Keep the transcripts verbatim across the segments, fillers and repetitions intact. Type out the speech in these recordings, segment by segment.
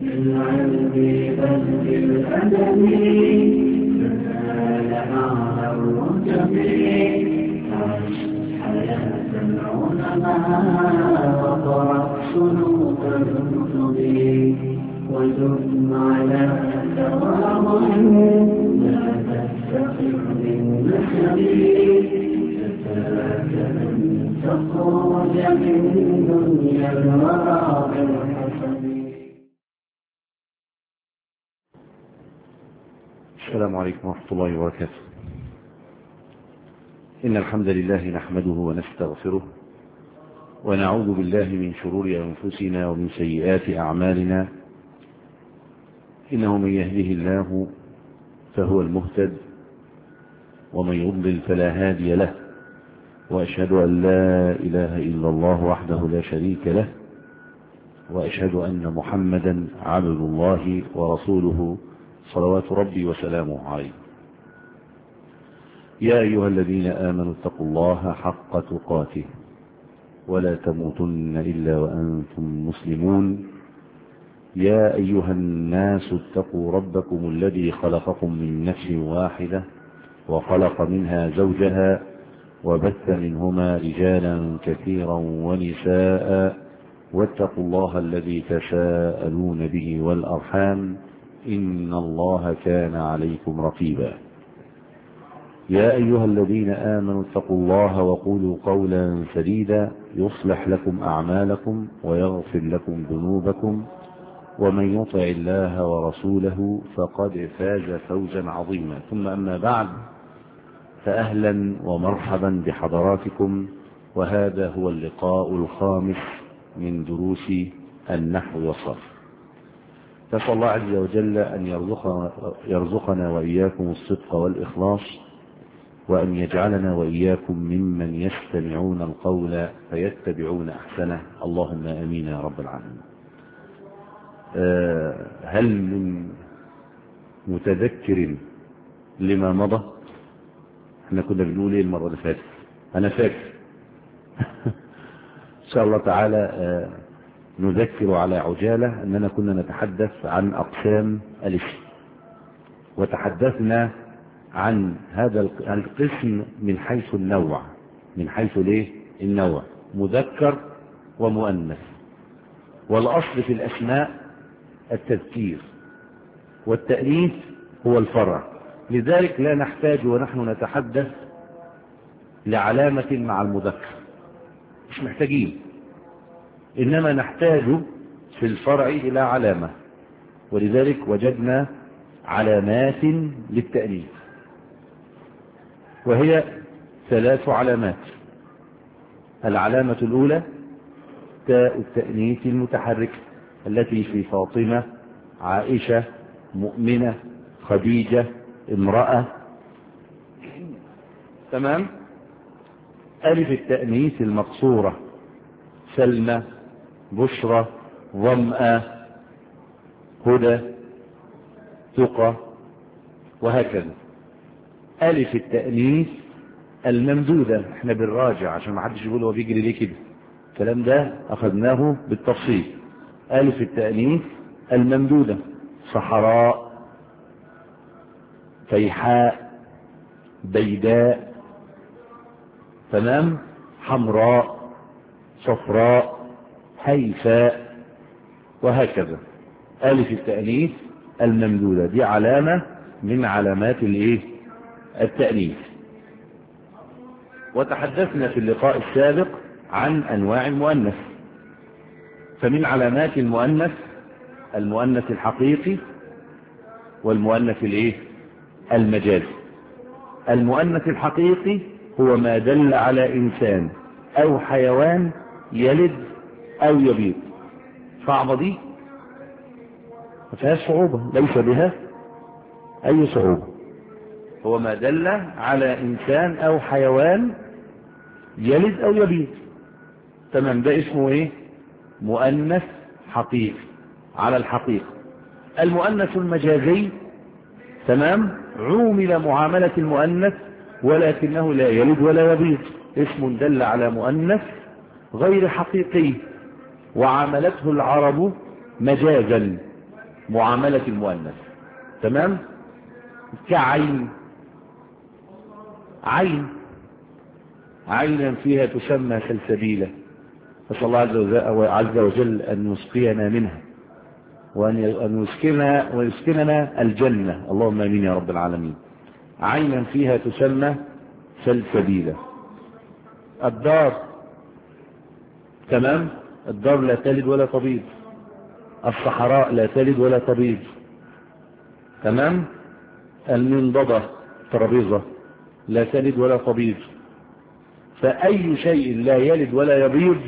بالعلم بل بالأدب تنال أعلى الرتب عش حياة العلماء وقرأ صنوف الكتب وزد على تواضع لا تستخف بالنسب كفاك أن تخرج من دنيا الورى بالحسب. السلام عليكم ورحمة الله وبركاته. إن الحمد لله نحمده ونستغفره ونعوذ بالله من شرور أنفسنا ومن سيئات أعمالنا. إنه من يهده الله فهو المهتد ومن يضلل فلا هادي له، وأشهد أن لا إله إلا الله وحده لا شريك له، وأشهد أن محمدا عبد الله ورسوله صلوات ربي وسلامه عليه. يا أيها الذين آمنوا اتقوا الله حق تقاته ولا تموتن إلا وأنتم مسلمون. يا أيها الناس اتقوا ربكم الذي خلقكم من نفس واحدة وخلق منها زوجها وبث منهما رجالا كثيرا ونساء، واتقوا الله الذي تساءلون به والأرحام إن الله كان عليكم رقيبا. يا أيها الذين آمنوا اتقوا الله وقولوا قولا سديدا يصلح لكم أعمالكم ويغفر لكم ذنوبكم، ومن يطع الله ورسوله فقد فاز فوزا عظيما. ثم أما بعد، فأهلا ومرحبا بحضراتكم، وهذا هو اللقاء الخامس من دروس النحو والصرف. نسأل الله عز وجل أن يرزقنا, يرزقنا وإياكم الصدق والإخلاص، وأن يجعلنا وإياكم ممن يستمعون القول فيتبعون أحسنه، اللهم آمين يا رب العالمين. أه هل من متذكر لما مضى؟ احنا كنا بنقول ايه المرة اللي فاتت؟ أنا فاكر. إن شاء الله تعالى أه نذكر على عجالة أننا كنا نتحدث عن أقسام الاسم، وتحدثنا عن هذا القسم من حيث النوع، من حيث ليه النوع مذكر ومؤنث، والأصل في الأسماء التذكير، والتأنيث هو الفرع. لذلك لا نحتاج ونحن نتحدث لعلامة مع المذكر، مش محتاجين، إنما نحتاج في الفرع إلى علامة، ولذلك وجدنا علامات للتأنيث، وهي ثلاث علامات. العلامة الأولى تاء التأنيث المتحركة التي في فاطمة، عائشة، مؤمنة، خديجة، امرأة. تمام. ألف التأنيث المقصورة سلمى، بشرى، ظمأ، هدى، تقى، وهكذا. ألف التأنيث الممدودة، احنا بنراجع عشان ما حدش يقول هو بيجري ليه كده، الكلام ده أخذناه بالتفصيل. ألف التأنيث الممدودة صحراء، فيحاء، بيداء، تمام، حمراء، صفراء، هيفاء، وهكذا. ألف التأنيث الممدودة دي علامة من علامات الايه التأنيث. وتحدثنا في اللقاء السابق عن أنواع المؤنث، فمن علامات المؤنث المؤنث الحقيقي والمؤنث الايه المجازي. المؤنث الحقيقي هو ما دل على إنسان أو حيوان يلد أو يبيض. صعبة دي؟ ما فيهاش صعوبة، ليس بها أي صعوبة. هو ما دل على إنسان أو حيوان يلد أو يبيض. تمام، ده اسمه إيه؟ مؤنث حقيقي على الحقيقة. المؤنث المجازي تمام عومل معاملة المؤنث ولكنه لا يلد ولا يبيض، اسم دل على مؤنث غير حقيقي وعاملته العرب مجازا معاملة المؤنث. تمام؟ كعين، عين عينا فيها تسمى سلسبيلة، نسأل الله عز وجل أن يسقينا منها وأن يسكننا ويسكننا الجنة، اللهم آمين يا رب العالمين. عينا فيها تسمى سلسبيلة. الدار، تمام؟ الدار لا تلد ولا تبيض. الصحراء لا تلد ولا تبيض. تمام؟ المنضدة، ترابيزة، لا تلد ولا تبيض. فأي شيء لا يلد ولا يبيض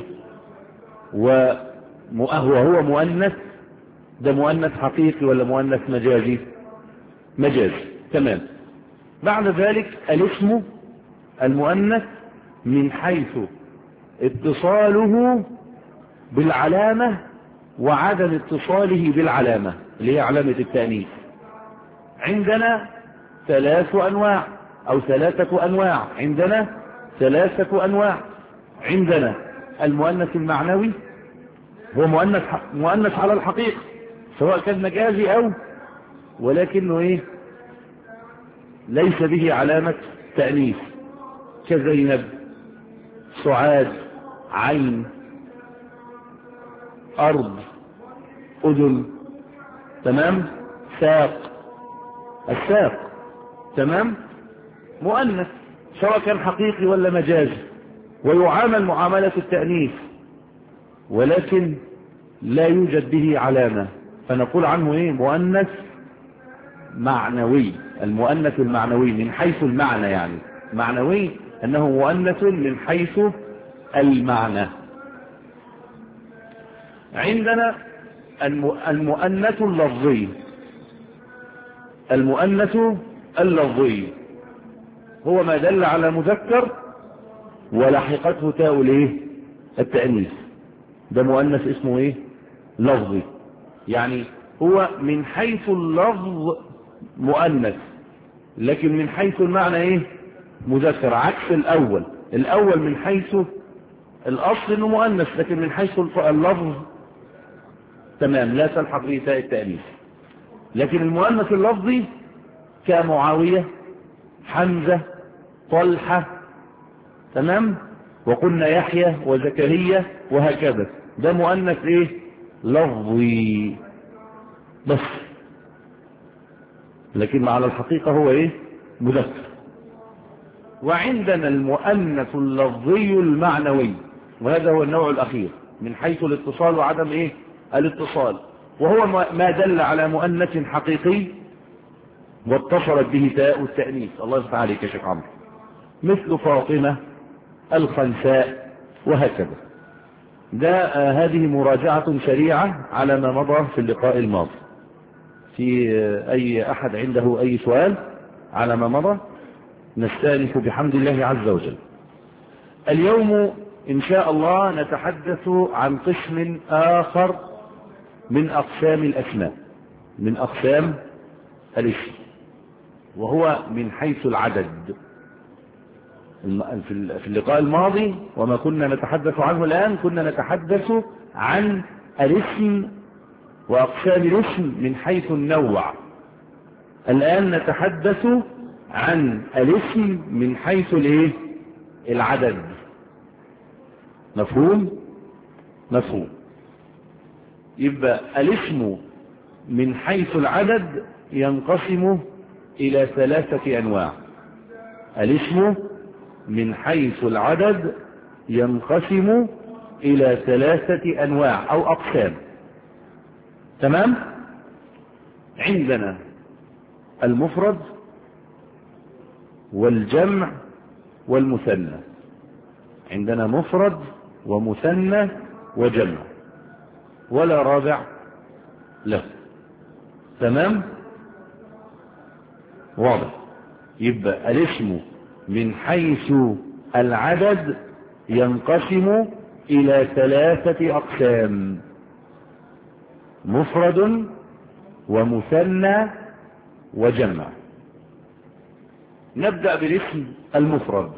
وهو مؤنث، ده مؤنث حقيقي ولا مؤنث مجازي؟ مجازي. تمام. بعد ذلك الاسم المؤنث من حيث اتصاله بالعلامة وعدم اتصاله بالعلامة اللي هي علامة التأنيث. عندنا ثلاث أنواع أو ثلاثة أنواع. عندنا ثلاثة أنواع. عندنا المؤنث المعنوي، هو مؤنث مؤنث على الحقيقة سواء كان مجازي أو ولكنه إيه؟ ليس به علامة تأنيث، كزينب، سعاد، عين، أرض، أذن. تمام؟ ساق، الساق. تمام؟ مؤنث سواء كان حقيقي ولا مجازي، ويعامل معاملة التأنيث ولكن لا يوجد به علامة، فنقول عنه ايه؟ مؤنث معنوي. المؤنث المعنوي من حيث المعنى، يعني معنوي انه مؤنث من حيث المعنى. عندنا المؤنث اللفظي. المؤنث اللفظي هو ما دل على مذكر ولحقته تاء الايه؟ التأنيث. ده مؤنث اسمه ايه؟ لفظي. يعني هو من حيث اللفظ مؤنث لكن من حيث المعنى ايه؟ مذكر، عكس الاول. الاول من حيث الاصل انه مؤنث لكن من حيث اللفظ تمام لا تلحق به تاء التأنيث. لكن المؤنث اللفظي كمعاوية، حمزة، طلحة، تمام؟ وقلنا يحيى وزكريا وهكذا، ده مؤنث ايه؟ لفظي بس، لكن على الحقيقة هو ايه؟ مذكر. وعندنا المؤنث اللفظي المعنوي، وهذا هو النوع الاخير من حيث الاتصال وعدم ايه؟ الاتصال، وهو ما دل على مؤنث حقيقي واتصلت به تاء التأنيث. الله يفتح عليك يا شيخ عمرو، مثل فاطمة، الخنساء وهكذا. ده آه هذه مراجعة سريعة على ما مضى في اللقاء الماضي. في آه أي أحد عنده أي سؤال على ما مضى؟ نستأنف بحمد الله عز وجل. اليوم إن شاء الله نتحدث عن قسم آخر من أقسام الأسماء، من أقسام الاسم، وهو من حيث العدد. في اللقاء الماضي وما كنا نتحدث عنه الآن كنا نتحدث عن الاسم وأقسام الاسم من حيث النوع. الآن نتحدث عن الاسم من حيث الايه؟ العدد. مفهوم؟ مفهوم. يبقى الاسم من حيث العدد ينقسم إلى ثلاثة أنواع. الاسم من حيث العدد ينقسم إلى ثلاثة أنواع أو أقسام. تمام؟ عندنا المفرد والجمع والمثنى. عندنا مفرد ومثنى وجمع ولا رابع له. تمام؟ واضح. يبقى الاسم من حيث العدد ينقسم إلى ثلاثة أقسام: مفرد ومثنى وجمع. نبدأ بالاسم المفرد.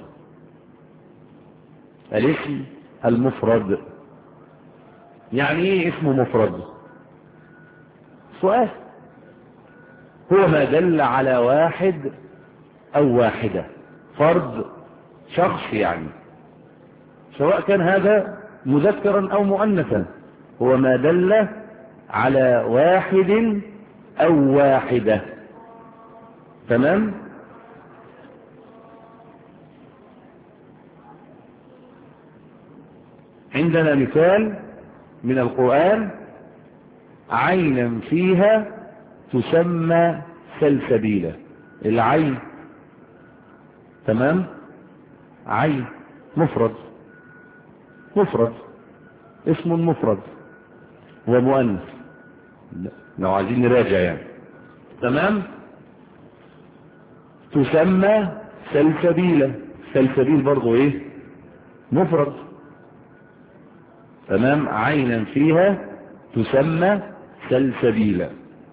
الاسم المفرد يعني ايه اسم مفرد؟ سؤال. هو ما دل على واحد أو واحدة، فرد، شخص يعني، سواء كان هذا مذكرا أو مؤنثا. هو ما دل على واحد أو واحدة. تمام؟ عندنا مثال من القرآن: عينا فيها تسمى سلسبيلا. العين، تمام، عين مفرد، مفرد، اسم مفرد ومؤنث لو عايزين نراجع يعني. تمام. تسمى سلسبيلا، سلسبيل برضو ايه؟ مفرد. تمام. عينا فيها تسمى سلسبيلا.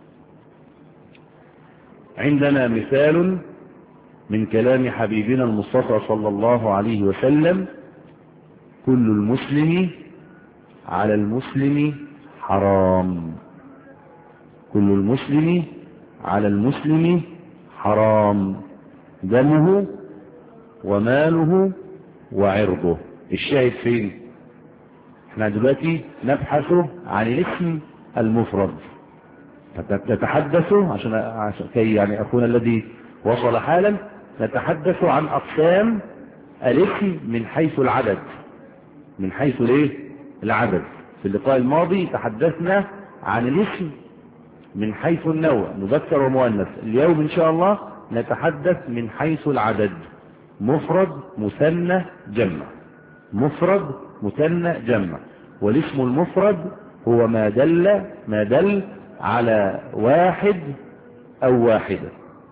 عندنا مثال من كلام حبيبنا المصطفى صلى الله عليه وسلم: كل المسلم على المسلم حرام. كل المسلم على المسلم حرام، دمه وماله وعرضه. الشاهد فين؟ احنا دلوقتي نبحث عن الاسم المفرد، نتحدث عشان عشان كي يعني اخونا الذي وصل حالا، نتحدث عن اقسام الاسم من حيث العدد، من حيث الايه؟ العدد. في اللقاء الماضي تحدثنا عن الاسم من حيث النوع، مذكر ومؤنث. اليوم ان شاء الله نتحدث من حيث العدد: مفرد، مثنى، جمع. مفرد، مثنى، جمع. والاسم المفرد هو ما دل ما دل على واحد او واحدة.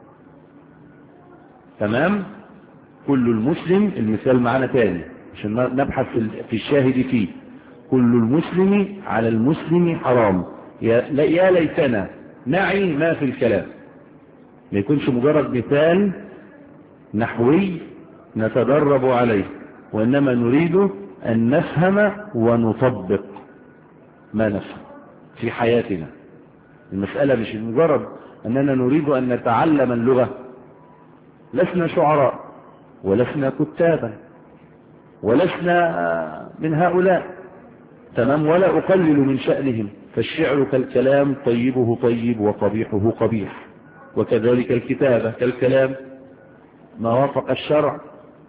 تمام. كل المسلم، المثال معنا تاني عشان نبحث في الشاهد فيه: كل المسلم على المسلم حرام. يا ليتنا نعي ما في الكلام، ما يكونش مجرد مثال نحوي نتدرب عليه، وإنما نريد أن نفهم ونطبق ما نفهم في حياتنا. المسألة مش مجرد أننا نريد أن نتعلم اللغة. لسنا شعراء ولسنا كتابا ولسنا من هؤلاء، تمام، ولا أقلل من شأنهم. فالشعر كالكلام، طيبه طيب وقبيحه قبيح، وكذلك الكتابة كالكلام، ما وافق الشرع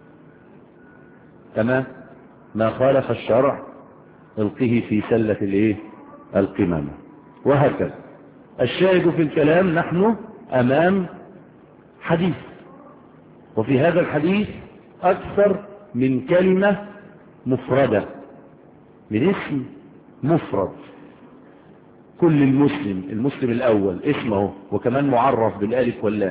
تمام، ما خالف الشرع القه في سلة الايه؟ القمامة، وهكذا. الشاهد في الكلام: نحن امام حديث، وفي هذا الحديث اكثر من كلمة مفردة، من اسم مفرد. كل المسلم، المسلم الاول اسمه، وكمان معرف بالالف واللام،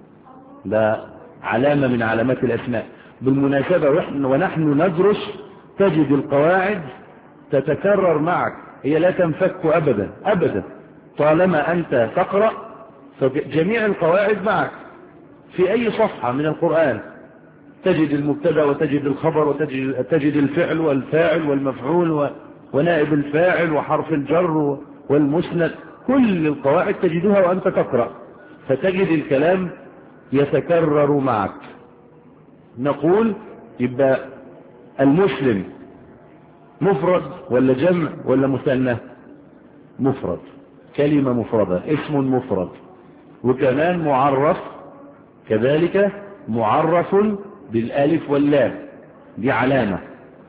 ده علامة من علامات الاسماء. بالمناسبة ونحن ندرس تجد القواعد تتكرر معك، هي لا تنفك ابدا ابدا. طالما انت تقرأ فجميع القواعد معك في اي صفحة من القرآن. تجد المبتدا وتجد الخبر وتجد تجد الفعل والفاعل والمفعول ونائب الفاعل وحرف الجر والمسند. كل القواعد تجدها وانت تقرأ، فتجد الكلام يتكرر معك. نقول يبقى المسلم مفرد ولا جمع ولا مثنى؟ مفرد، كلمة مفردة، اسم مفرد، وكمان معرف، كذلك معرف بالالف واللام، دي علامة.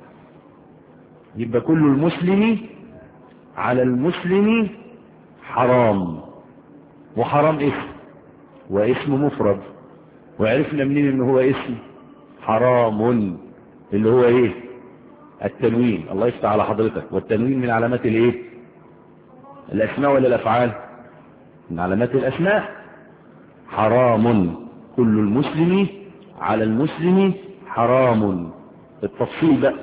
يبقى كل المسلم على المسلم حرام. وحرام اسم، واسم مفرد، وعرفنا منين ان هو اسم حرام؟ اللي هو ايه؟ التنوين. الله يفتح على حضرتك. والتنوين من علامات الايه؟ الاسماء ولا الافعال؟ من علامات الاسماء. حرام، كل المسلم على المسلم حرام. التفصيل بقى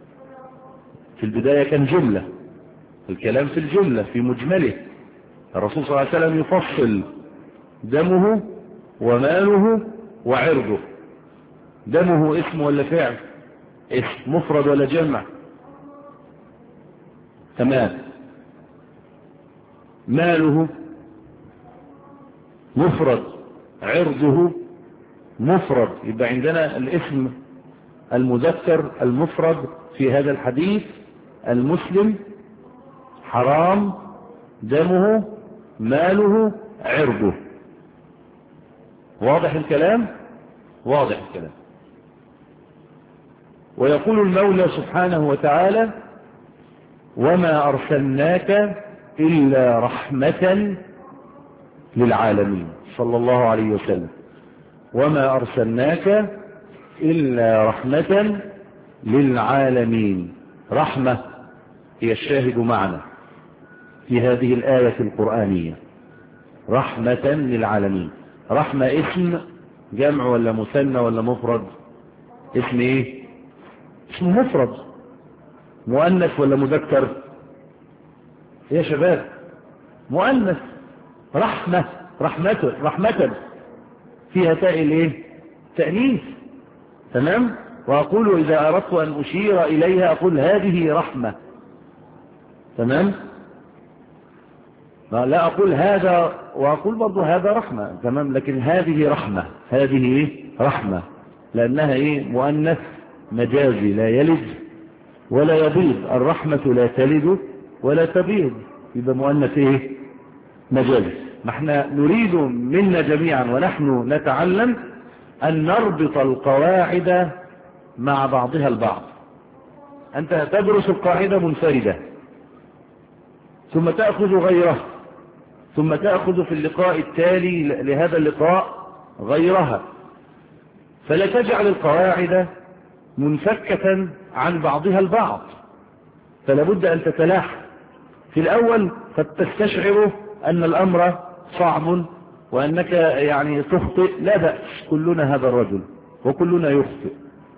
في البداية كان جملة، الكلام في الجملة في مجمله. الرسول صلى الله عليه وسلم يفصل: دمه وماله وعرضه. دمه اسم ولا فعل؟ اسم. مفرد ولا جمع؟ تمام. ماله مفرد عرضه مفرد، يبقى عندنا الاسم المذكر المفرد في هذا الحديث المسلم حرام دمه ماله عرضه. واضح الكلام؟ واضح الكلام. ويقول المولى سبحانه وتعالى وما أرسلناك إلا رحمة للعالمين صلى الله عليه وسلم. وما أرسلناك إلا رحمة للعالمين. رحمة هي الشاهد معنا في هذه الآية القرآنية، رحمة للعالمين. رحمة اسم جمع ولا مثنى ولا مفرد؟ اسم ايه؟ اسم مفرد. مؤنث ولا مذكر يا شباب؟ مؤنث. رحمة رحمة رحمة فيها تاء الايه؟ تأنيث. تمام. وأقول إذا أردت أن أشير إليها أقول هذه رحمة. تمام. لا أقول هذا وأقول برضو هذا رحمة. تمام. لكن هذه رحمة. هذه إيه؟ رحمة لأنها إيه؟ مؤنث مجازي لا يلد ولا يبيض. الرحمة لا تلد ولا تبيض، يبقى مؤنث إيه؟ مجازي. ما احنا نريد منا جميعا ونحن نتعلم أن نربط القواعد مع بعضها البعض. أنت تدرس القاعدة منفردة ثم تأخذ غيرها ثم تأخذ في اللقاء التالي لهذا اللقاء غيرها، فلا تجعل القواعد منفكة عن بعضها البعض، فلا بد أن تتلاحى. في الأول قد تستشعر أن الأمر صعب وأنك يعني تخطئ، لا بأس، كلنا هذا الرجل وكلنا يخطئ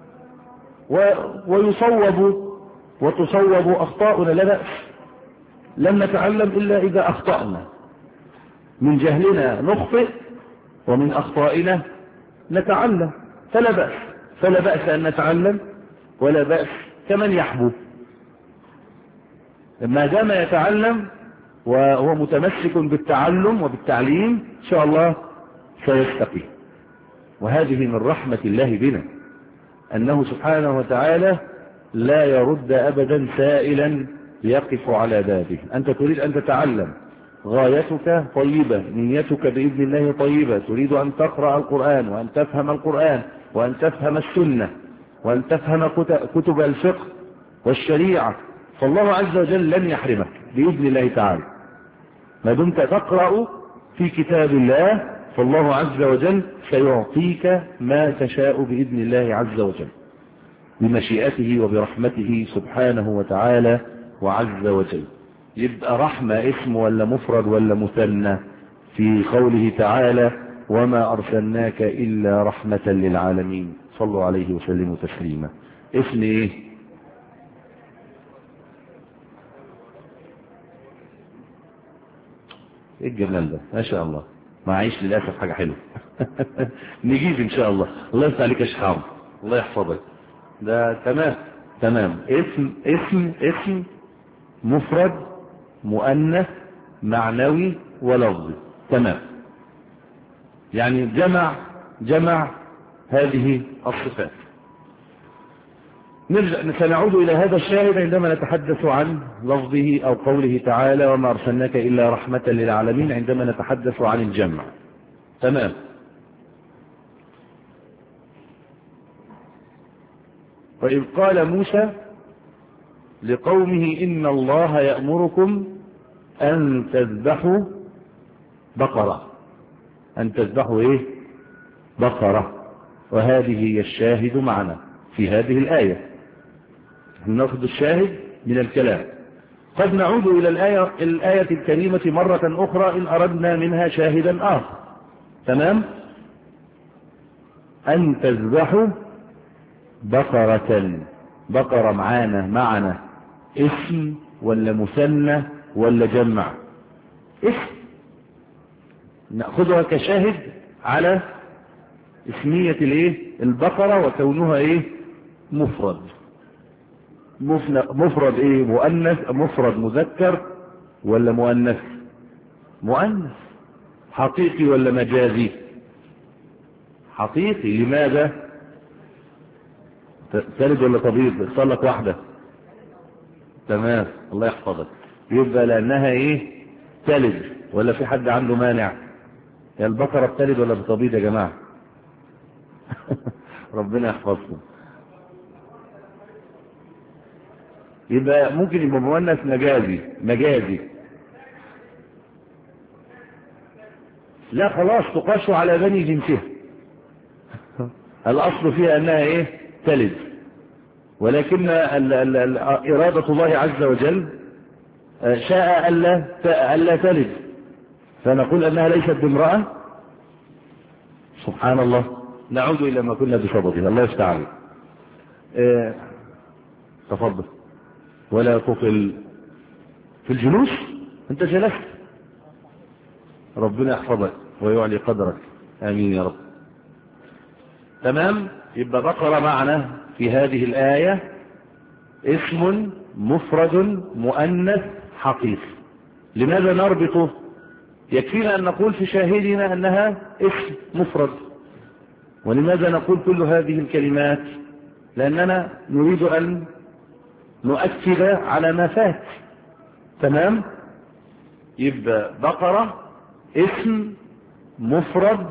ويصوب وتصوب أخطاؤنا، لا بأس. لن نتعلم إلا إذا أخطأنا. من جهلنا نخطئ ومن أخطائنا نتعلم، فلا بأس. فلا بأس أن نتعلم ولا بأس كمن يحبو، ما دام يتعلم وهو متمسك بالتعلم وبالتعليم إن شاء الله سيستقيم. وهذه من رحمة الله بنا أنه سبحانه وتعالى لا يرد أبدا سائلا يقف على بابه. أنت تريد أن تتعلم، غايتك طيبة، نيتك بإذن الله طيبة، تريد أن تقرأ القرآن وأن تفهم القرآن وأن تفهم السنة وأن تفهم كتب الفقه والشريعة، فالله عز وجل لن يحرمك بإذن الله تعالى. ما دمت تقرأ في كتاب الله فالله عز وجل سيعطيك ما تشاء بإذن الله عز وجل بمشيئته وبرحمته سبحانه وتعالى وعز وجل. يبقى رحمة اسم ولا مفرد ولا مثنى في قوله تعالى وما أرسلناك إلا رحمة للعالمين؟ صلوا عليه وسلموا تسليما. اسم ايه؟ ايه الجمال ده ما شاء الله. معيش للأسف حاجة حلوة نجيب ان شاء الله. الله يفتح عليك يا شيخ عمرو، الله يحفظك. ده تمام تمام. اسم اسم اسم مفرد مؤنث معنوي ولفظي. تمام. يعني جمع جمع هذه الصفات. نرجع سنعود إلى هذا الشاهد عندما نتحدث عن لفظه أو قوله تعالى وما أرسلناك إلا رحمة للعالمين، عندما نتحدث عن الجمع. تمام. وإذ قال موسى لقومه إن الله يأمركم أن تذبحوا بقرة. أن تذبحوا إيه؟ بقرة. وهذه هي الشاهد معنا في هذه الآية. نأخذ الشاهد من الكلام. قد نعود إلى الآية, الآية الكريمة مرة أخرى إن أردنا منها شاهدا آخر. تمام. أن تذبحوا بقرة. بقرة معانا معنا اسم ولا مثنى ولا جمع؟ اسم. نأخذها كشاهد على اسمية الايه؟ البقرة وكونها ايه؟ مفرد. مفرد ايه؟ مؤنث. مفرد مذكر ولا مؤنث؟ مؤنث. حقيقي ولا مجازي؟ حقيقي. لماذا؟ تلد ولا تبيض؟ اختار لك واحدة. تمام، الله يحفظك. يبقى لأنها ايه؟ تلد. ولا في حد عنده مانع؟ يا البقرة بتلد ولا بتبيض يا جماعة؟ ربنا يحفظكم. يبقى ممكن يبقى مؤنث مجازي. مجازي لا خلاص، تقاس على بني جنسها. الأصل فيها أنها إيه؟ تلد. ولكن ال ال ال إرادة الله عز وجل شاء ألا ألا تلد، فنقول أنها ليست بامرأة. سبحان الله. نعود إلى ما كنا بصدده. الله يستعان. اه تفضل. ولا تطل في الجلوس. أنت جلست. ربنا يحفظك ويعلي قدرك. آمين يا رب. تمام. يبقى بقرة معنا في هذه الآية اسم مفرد مؤنث حقيقي. لماذا نربطه؟ يكفينا أن نقول في شاهدنا أنها اسم مفرد. ولماذا نقول كل هذه الكلمات؟ لأننا نريد أن نؤكد على ما فات. تمام. يبقى بقرة اسم مفرد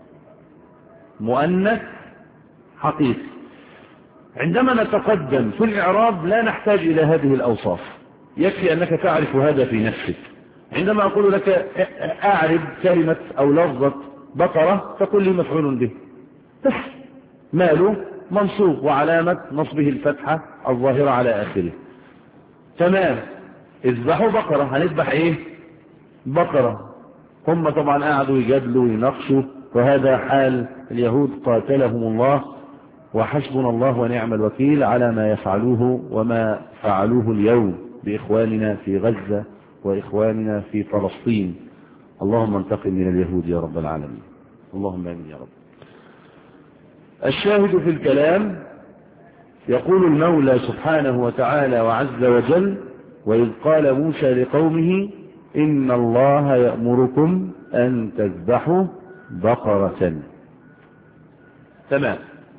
مؤنث حقيقي. عندما نتقدم في الإعراب لا نحتاج إلى هذه الأوصاف، يكفي أنك تعرف هذا في نفسك. عندما أقول لك أعرب كلمة أو لفظة بقرة تقول لي مفعول به بس. ماله؟ منصوب وعلامة نصبه الفتحة الظاهرة على آخره. تمام. اذبحوا بقرة. هنذبح ايه؟ بقرة. هم طبعا قعدوا يجادلوا ويناقشوا، وهذا حال اليهود قاتلهم الله، وحسبنا الله ونعم الوكيل على ما يفعلوه وما فعلوه اليوم بإخواننا في غزة وإخواننا في فلسطين. اللهم انتقم من اليهود يا رب العالمين. اللهم آمين يا رب. الشاهد في الكلام يقول المولى سبحانه وتعالى وعز وجل: وإذ قال موسى لقومه إن الله يأمركم أن تذبحوا بقرة. تمام.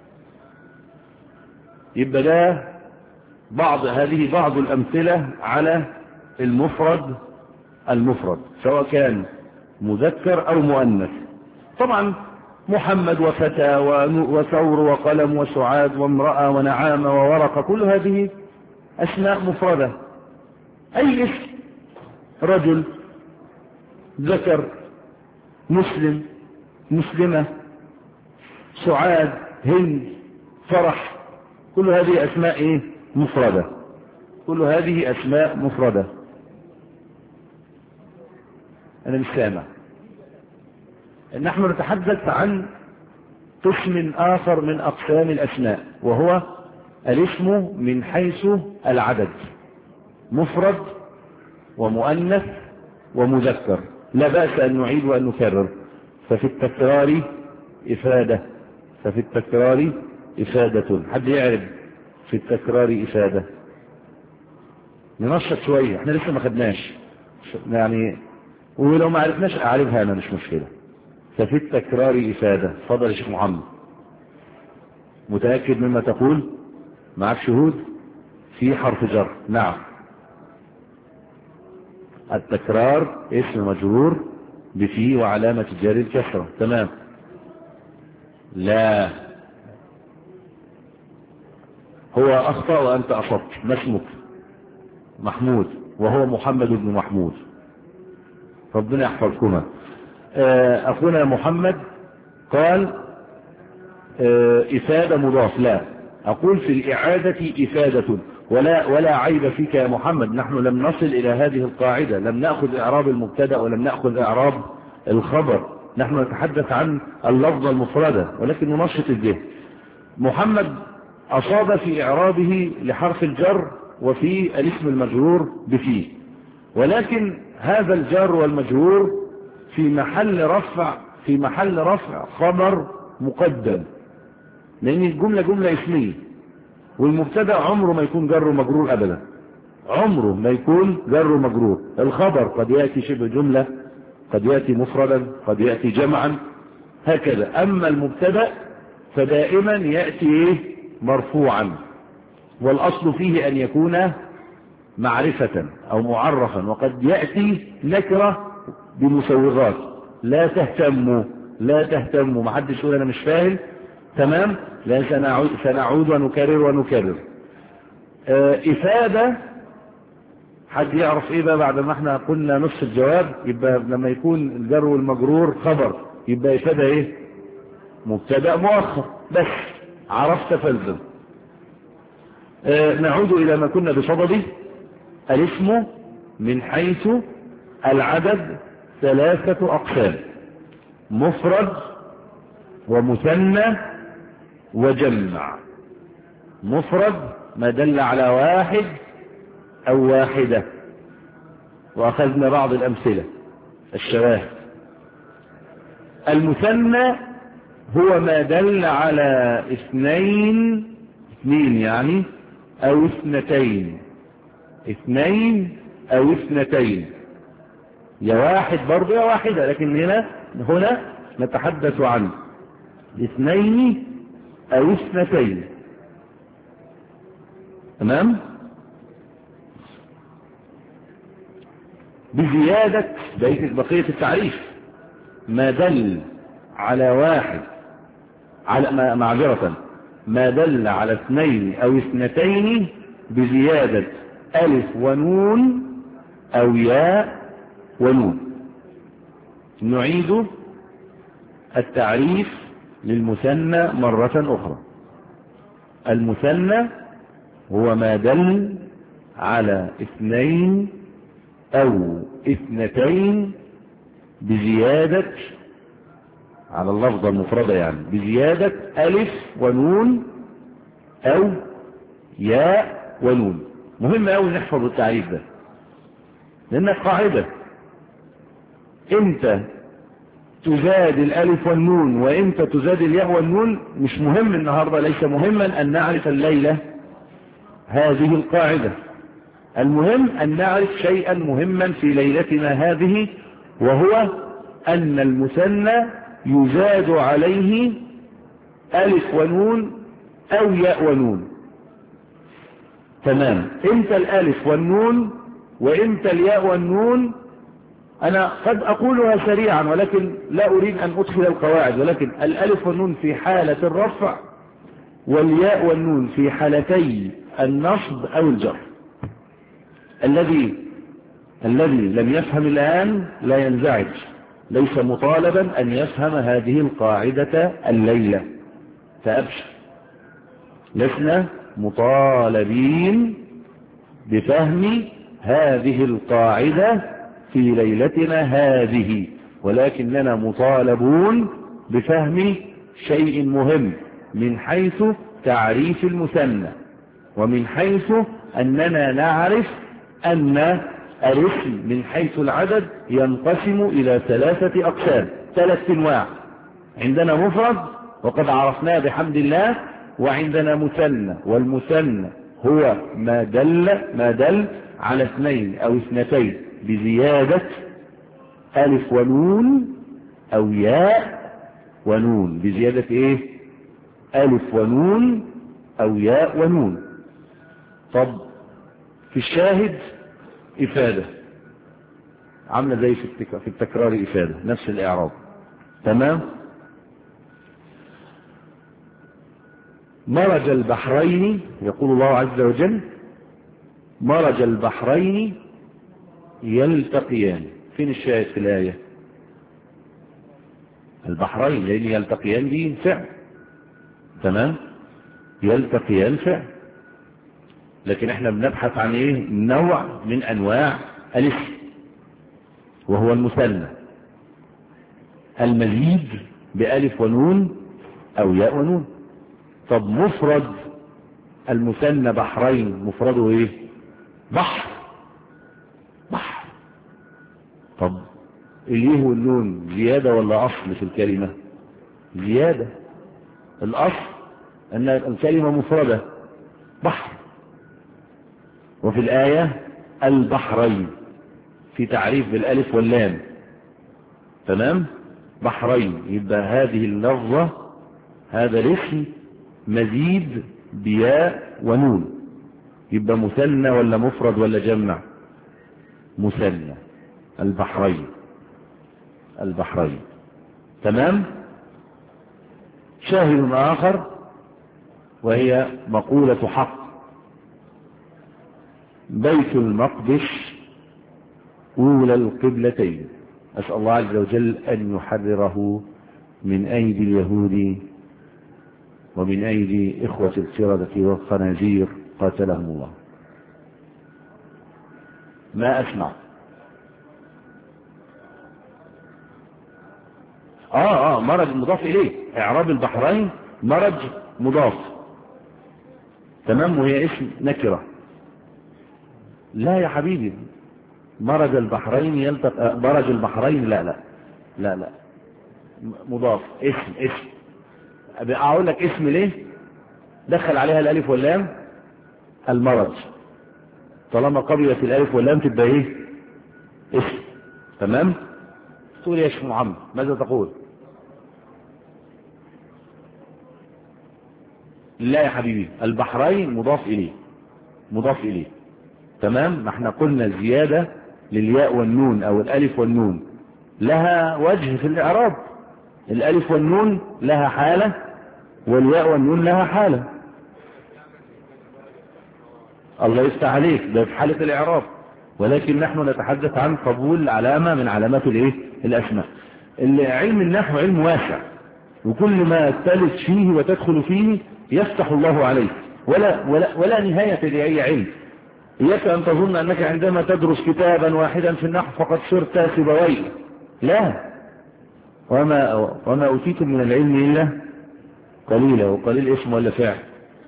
يبقى ده بعض هذه بعض الأمثلة على المفرد المفرد سواء كان مذكر أو مؤنث. طبعا محمد وفتى وثور وقلم وسعاد وامرأة ونعامة وورقة، كل هذه أسماء مفردة. أي اسم، رجل، ذكر، مسلم، مسلمة، سعاد، هند، فرح، كل هذه أسماء إيه؟ مفردة. كل هذه أسماء مفردة. أنا مش سامع. نحن نتحدث عن قسم آخر من أقسام الأسماء، وهو الاسم من حيث العدد، مفرد ومؤنث ومذكر. لا بأس أن نعيد وأن نكرر. ففي التكرار إفادة. ففي التكرار إفادة. حد يعرف في التكرار إفادة؟ ننشط شوية، احنا لسه ما خدناش يعني، ولو ما عرفناش أعرفها أنا مش مشكلة. ففي التكرار إفادة. فضل يا شيخ محمد. متأكد مما تقول؟ معك شهود؟ في حرف جر. نعم. التكرار اسم مجرور بفي وعلامة جر الكسرة. تمام. لا، هو أخطأ وأنت أصبت. ما اسمك؟ محمود، وهو محمد بن محمود. ربنا يحفظكما. أخونا محمد قال إفادة مضاف. لا، أقول في الإعادة إفادة. ولا ولا عيب فيك يا محمد. نحن لم نصل إلى هذه القاعدة، لم نأخذ إعراب المبتدأ ولم نأخذ إعراب الخبر. نحن نتحدث عن اللفظة المفردة ولكن ننشط الذهن. محمد أصاب في إعرابه لحرف الجر وفي الاسم المجرور بفيه، ولكن هذا الجر والمجرور في محل رفع في محل رفع خبر مقدم، لأن الجملة جملة اسمية، والمبتدأ عمره ما يكون جر ومجرور أبدا. عمره ما يكون جر ومجرور. الخبر قد يأتي شبه جملة قد يأتي مفردا قد يأتي جمعا هكذا. أما المبتدأ فدائما يأتي إيه؟ مرفوعا، والأصل فيه أن يكون معرفة أو معرفا، وقد يأتي نكرة بمسوغات. لا تهتموا لا تهتموا ما حدش يقول أنا مش فاهم، تمام، لا سنعود, سنعود ونكرر ونكرر. آه إفادة، حد يعرف إيه بقى بعد ما احنا قلنا نص الجواب؟ يبقى لما يكون الجر والمجرور خبر يبقى إفادة إيه؟ مبتدأ مؤخر. بس عرفت فالزم. آه نعود إلى ما كنا بصدده. الاسم من حيث العدد ثلاثة أقسام: مفرد ومثنى وجمع. مفرد ما دل على واحد أو واحدة، وأخذنا بعض الأمثلة الشواهد. المثنى هو ما دل على اثنين اثنين يعني أو اثنتين اثنين أو اثنتين، يا واحد برضو يا واحدة، لكن هنا هنا نتحدث عن اثنين أو اثنتين. تمام؟ بزيادة بقية التعريف ما دل على واحد على معذرة ما دل على اثنين أو اثنتين بزيادة ألف ونون أو ياء ونون. نعيد التعريف للمثنى مرة أخرى. المثنى هو ما دل على اثنين أو اثنتين بزيادة على اللفظة المفردة، يعني بزيادة ألف ونون أو ياء ونون. مهم أوي نحفظ التعريف ده، لأن قاعدة امتى تزاد الألف والنون وامتى تزاد الياء والنون مش مهم النهاردة. ليس مهما أن نعرف الليلة هذه القاعدة، المهم أن نعرف شيئا مهما في ليلتنا هذه، وهو أن المثنى يزاد عليه ألف ونون أو ياء ونون. تمام. امتى الألف والنون وامتى الياء والنون؟ أنا قد أقولها سريعا ولكن لا أريد أن أدخل القواعد، ولكن الألف والنون في حالة الرفع، والياء والنون في حالتي النصب أو الجر. الذي الذي لم يفهم الآن لا ينزعج، ليس مطالبا أن يفهم هذه القاعدة الليلة، فأبشر، لسنا مطالبين بفهم هذه القاعدة في ليلتنا هذه، ولكننا مطالبون بفهم شيء مهم من حيث تعريف المثنى، ومن حيث أننا نعرف أن الاسم من حيث العدد ينقسم إلى ثلاثة أقسام، ثلاث أنواع. عندنا مفرد وقد عرفناه بحمد الله، وعندنا مثنى، والمثنى هو ما دل ما دل على اثنين أو اثنتين بزيادة ألف ونون أو ياء ونون، بزيادة إيه؟ ألف ونون أو ياء ونون. طب في الشاهد إفادة عاملة زي في التكرار إفادة، نفس الإعراب. تمام. مرج البحرين، يقول الله عز وجل: مرج البحرين يلتقيان. فين الشاهد في الآية؟ البحرين، لأن يلتقيان دي فعل. تمام. يلتقيان فعل، لكن احنا بنبحث عن ايه؟ نوع من انواع الاسم، وهو المثنى المزيد بألف ونون او ياء ونون. طب مفرد المثنى بحرين مفرده ايه؟ بحر بحر. طب اليه والنون زيادة ولا اصل في الكلمة؟ زيادة. الاصل ان الكلمة مفردة بحر، وفي الآية البحرين في تعريف بالالف واللام. تمام؟ بحرين. يبقى هذه اللفظة هذا الاسم مزيد بياء ونون، يبقى مثنى ولا مفرد ولا جمع؟ مثنى. البحرين، البحرين. تمام؟ شاهد آخر وهي مقولة حق: بيت المقدس أولى القبلتين. أسأل الله عز وجل أن يحرره من أيدي اليهود ومن أيدي إخوة القردة والخنازير قاتلهم الله. ما أسمع. آه آه مرج مضاف إليه. إعراب البحرين مرج مضاف. تمام؟ وهي اسم نكرة. لا يا حبيبي، مرج البحرين يلتقى. مرج البحرين لا لا لا لا مضاف. اسم اسم. أقول لك اسم ليه؟ دخل عليها الألف واللام. المرج طالما قبلت الألف واللام تبقى إيه؟ اسم. تمام؟ تقول يا شيخ محمد ماذا تقول؟ لا يا حبيبي، البحرين مضاف إليه، مضاف إليه. تمام؟ ما احنا قلنا الزيادة للياء والنون أو الألف والنون لها وجه في الإعراب. الألف والنون لها حالة والياء والنون لها حالة. الله يفتح عليك، ده في حالة الإعراب، ولكن نحن نتحدث عن قبول علامة من علامات الايه؟ الأسماء. علم النحو علم واسع، وكل ما تلت فيه وتدخل فيه يفتح الله عليك، ولا, ولا, ولا نهاية لأي علم. إياك أن تظن أنك عندما تدرس كتابا واحدا في النحو فقد صرت سيبويه. لا، وما, وما أوتيتم من العلم إلا قليلا. وقليل اسم ولا فعل؟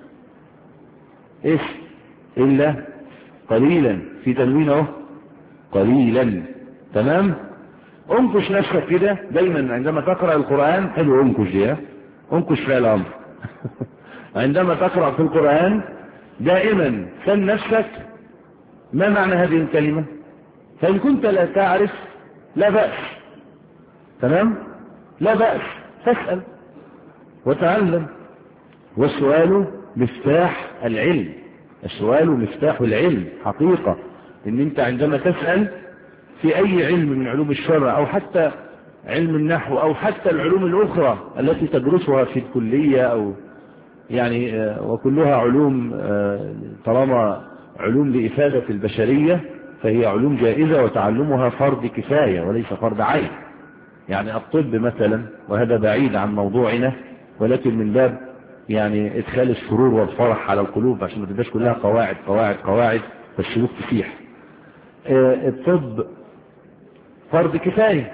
اسم. إلا قليلا في تنوينه قليلا. تمام؟ انكش نفسك كده دايما عندما تقرأ القرآن. حلو انكش دي، انكش فعل أمر. عندما تقرأ في القرآن دائما سل نفسك ما معنى هذه الكلمة، فإن كنت لا تعرف لا بأس. تمام؟ لا بأس، تسأل وتعلم، والسؤال مفتاح العلم. السؤال مفتاح العلم حقيقة. إن أنت عندما تسأل في أي علم من علوم الشرع أو حتى علم النحو أو حتى العلوم الأخرى التي تدرسها في الكلية أو يعني وكلها علوم طالما علوم لإفادة البشرية فهي علوم جائزة، وتعلمها فرض كفاية وليس فرض عين. يعني الطب مثلا، وهذا بعيد عن موضوعنا ولكن من باب يعني ادخال السرور والفرح على القلوب عشان ما تبقاش كلها قواعد قواعد قواعد فالسلوك تسيح. الطب فرض كفاية،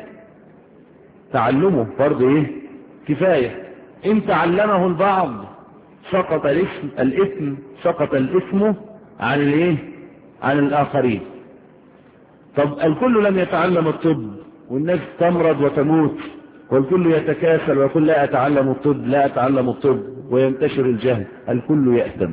تعلمه فرض ايه؟ كفاية. ان تعلمه البعض سقط الاسم الاثم سقط الاثم عن الايه؟ عن الاخرين. طب الكل لم يتعلم الطب والناس تمرض وتموت، والكل يتكاسل ويقول لا أتعلم الطب لا أتعلم الطب وينتشر الجهل، الكل يأثم.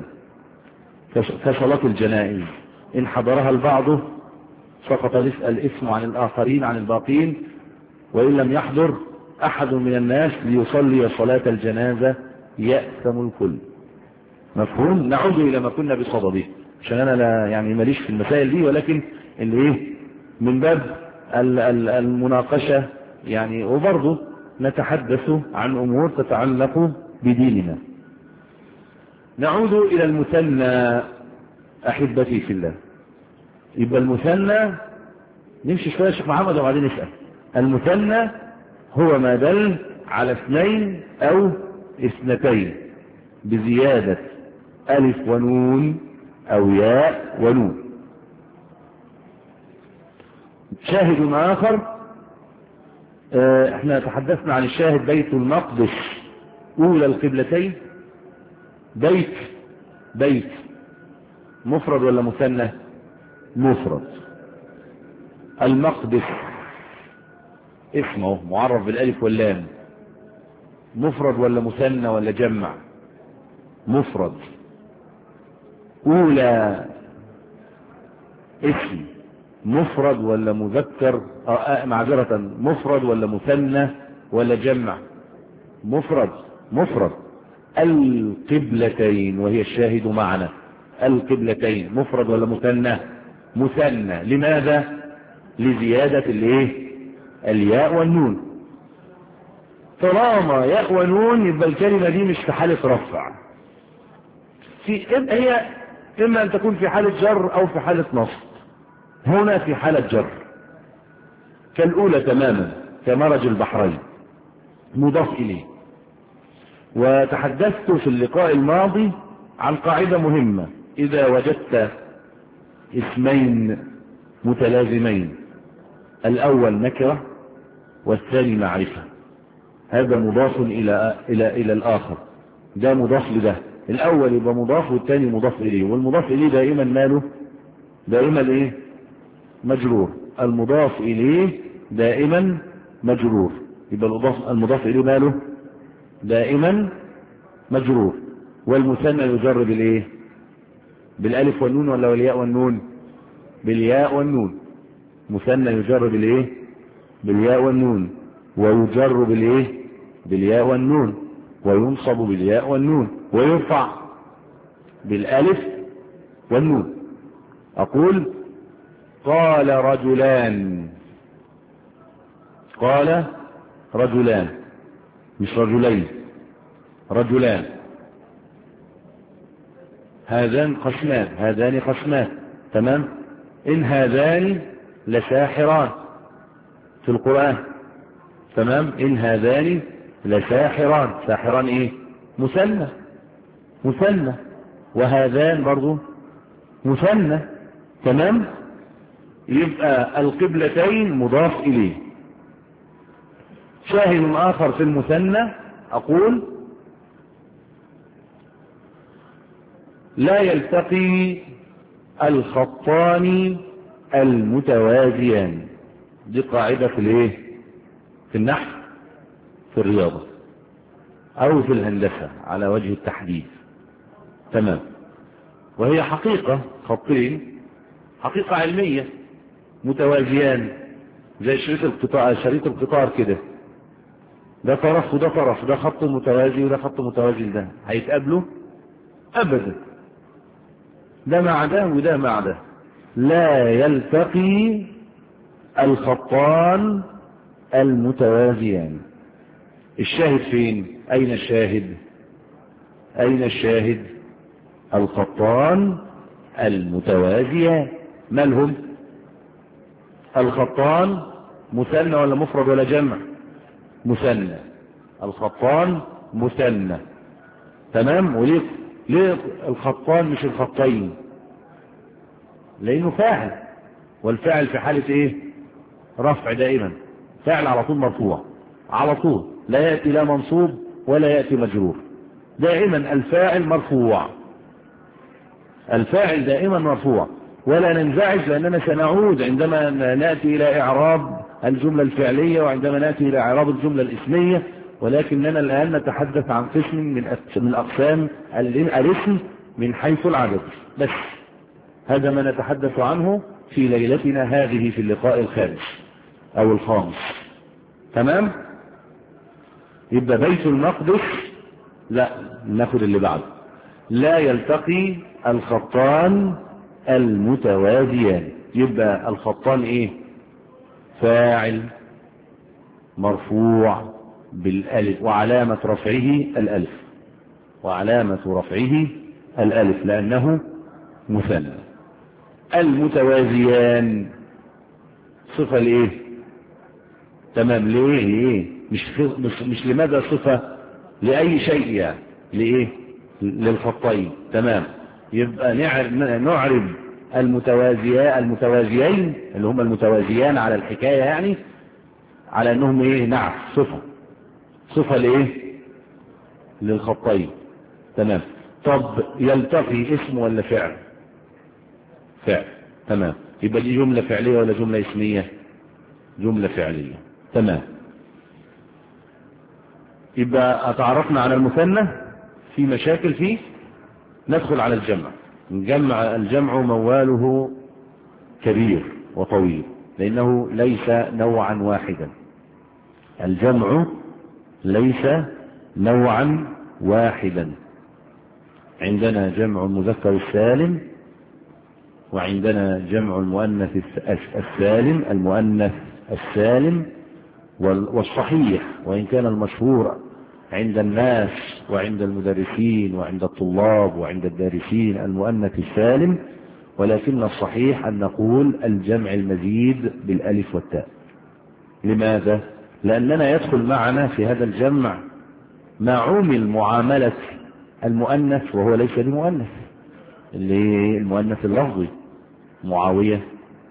كصلاة الجنائز إن حضرها البعض سقط الإثم عن الآخرين عن الباقين، وإن لم يحضر أحد من الناس ليصلي صلاة الجنازة يأثم الكل. مفهوم؟ نعود إلى ما كنا بصدده عشان أنا لا يعني ماليش في المسائل دي، ولكن اللي إيه من باب المناقشة يعني، وبرضه نتحدث عن أمور تتعلق بديننا. نعود إلى المثنى أحبتي في الله. يبقى المثنى نمشي شوية شيخ محمد وبعدين نسأل. المثنى هو ما دل على اثنين أو اثنتين بزيادة ألف ونون أو ياء ونون. شاهد آخر، احنا تحدثنا عن الشاهد بيت المقدس أولى القبلتين. بيت بيت مفرد ولا مثنى؟ مفرد. المقدس اسمه معرف بالالف واللام، مفرد ولا مثنى ولا جمع؟ مفرد. أولى اسم مفرد ولا مذكر، آه معذرة مفرد ولا مثنى ولا جمع؟ مفرد مفرد. القبلتين وهي الشاهد معنا. القبلتين مفرد ولا مثنى؟ مثنى. لماذا؟ لزيادة الايه؟ الياء والنون. طالما ياء ونون يبقى الكلمة دي مش في حالة رفع، في هي اما ان تكون في حالة جر او في حالة نصب. هنا في حالة جر كالأولى تماما، كمرج البحرين مضاف إليه. وتحدثت في اللقاء الماضي عن قاعدة مهمة: إذا وجدت اسمين متلازمين، الأول نكرة والثاني معرفة، هذا مضاف إلى إلى إلى الآخر، ده مضاف لده، الأول يبقى مضاف والثاني مضاف إليه، والمضاف إليه دائما ماله؟ دائما إيه؟ مجرور. المضاف إليه دائما مجرور، يبقى المضاف إليه ماله؟ دائما مجرور. والمثنى يجر بالايه؟ بالالف والنون ولا والياء والنون؟ بالياء والنون. مثنى يجر بالايه؟ بالياء والنون. ويجر بالايه؟ بالياء والنون. وينصب بالياء والنون. ويرفع بالالف والنون. اقول قال رجلان، قال رجلان مش رجلين، رجلان. هذان قسمان، هذان قسمان، تمام. إن هذان لساحران في القرآن، تمام. إن هذان لساحران، ساحران إيه؟ مثنى، مثنى. وهذان برضو مثنى، تمام. يبقى القبلتين مضاف إليه. شاهد آخر في المثنى أقول لا يلتقي الخطان المتوازيان. دي قاعدة في الايه؟ في النحو، في الرياضة، أو في الهندسة على وجه التحديد، تمام. وهي حقيقة، خطين حقيقة علمية متوازيان، زي شريط القطار، شريط القطار كده، ده طرف وده طرف، ده خط متوازي وده خط متوازي، ده هيتقابلوا ابدا، ده مع ده وده مع ده. لا يلتقي الخطان المتوازيان. الشاهد فين؟ اين الشاهد؟ اين الشاهد؟ الخطان المتوازيان. ما لهم؟ الخطان مثنى ولا مفرد ولا جمع؟ مثنى. الخطان مثنى، تمام. وليه ليه الخطان مش الخطين؟ لانه فاعل، والفاعل في حالة ايه؟ رفع دائما، فاعل على طول مرفوع، على طول لا يأتي لا منصوب ولا يأتي مجرور، دائما الفاعل مرفوع، الفاعل دائما مرفوع. ولا ننزعج لأننا سنعود عندما نأتي إلى إعراب الجملة الفعلية وعندما نأتي إلى إعراب الجملة الاسمية، ولكننا الآن نتحدث عن قسم من أقسام الاسم من حيث العدد بس. هذا ما نتحدث عنه في ليلتنا هذه في اللقاء الخامس أو الخامس، تمام. يبقى بيت المقدس، لا ناخد اللي بعده. لا يلتقي الخطان المتوازيان. يبقى الخطان ايه؟ فاعل مرفوع بالالف، وعلامة رفعه الالف، وعلامة رفعه الالف لانه مثنى. المتوازيان صفة لايه؟ تمام. ليه؟ ليه؟ مش, مش, مش لماذا صفة؟ لأي شيء يعني. لإيه؟ للخطين، تمام. يبقى نعرب المتوازيان المتوازيين اللي هم المتوازيان على الحكاية يعني على انهم ايه؟ نعم، صفة، صفة لايه؟ للخطين، تمام. طب يلتقي اسم ولا فعل؟ فعل، تمام. يبقى دي جملة فعلية ولا جملة اسمية؟ جملة فعلية، تمام. يبقى اتعرفنا على المثنى، في مشاكل فيه. ندخل على الجمع. الجمع الجمع مواله كبير وطويل، لأنه ليس نوعا واحدا. الجمع ليس نوعا واحدا. عندنا جمع المذكر السالم، وعندنا جمع المؤنث السالم المؤنث السالم والصحيح، وإن كان المشهور عند الناس وعند المدرسين وعند الطلاب وعند الدارسين المؤنث السالم، ولكن الصحيح أن نقول الجمع المزيد بالألف والتاء. لماذا؟ لأننا يدخل معنا في هذا الجمع ما عمل معاملة المؤنث وهو ليس بمؤنث، اللي المؤنث اللفظي، معاوية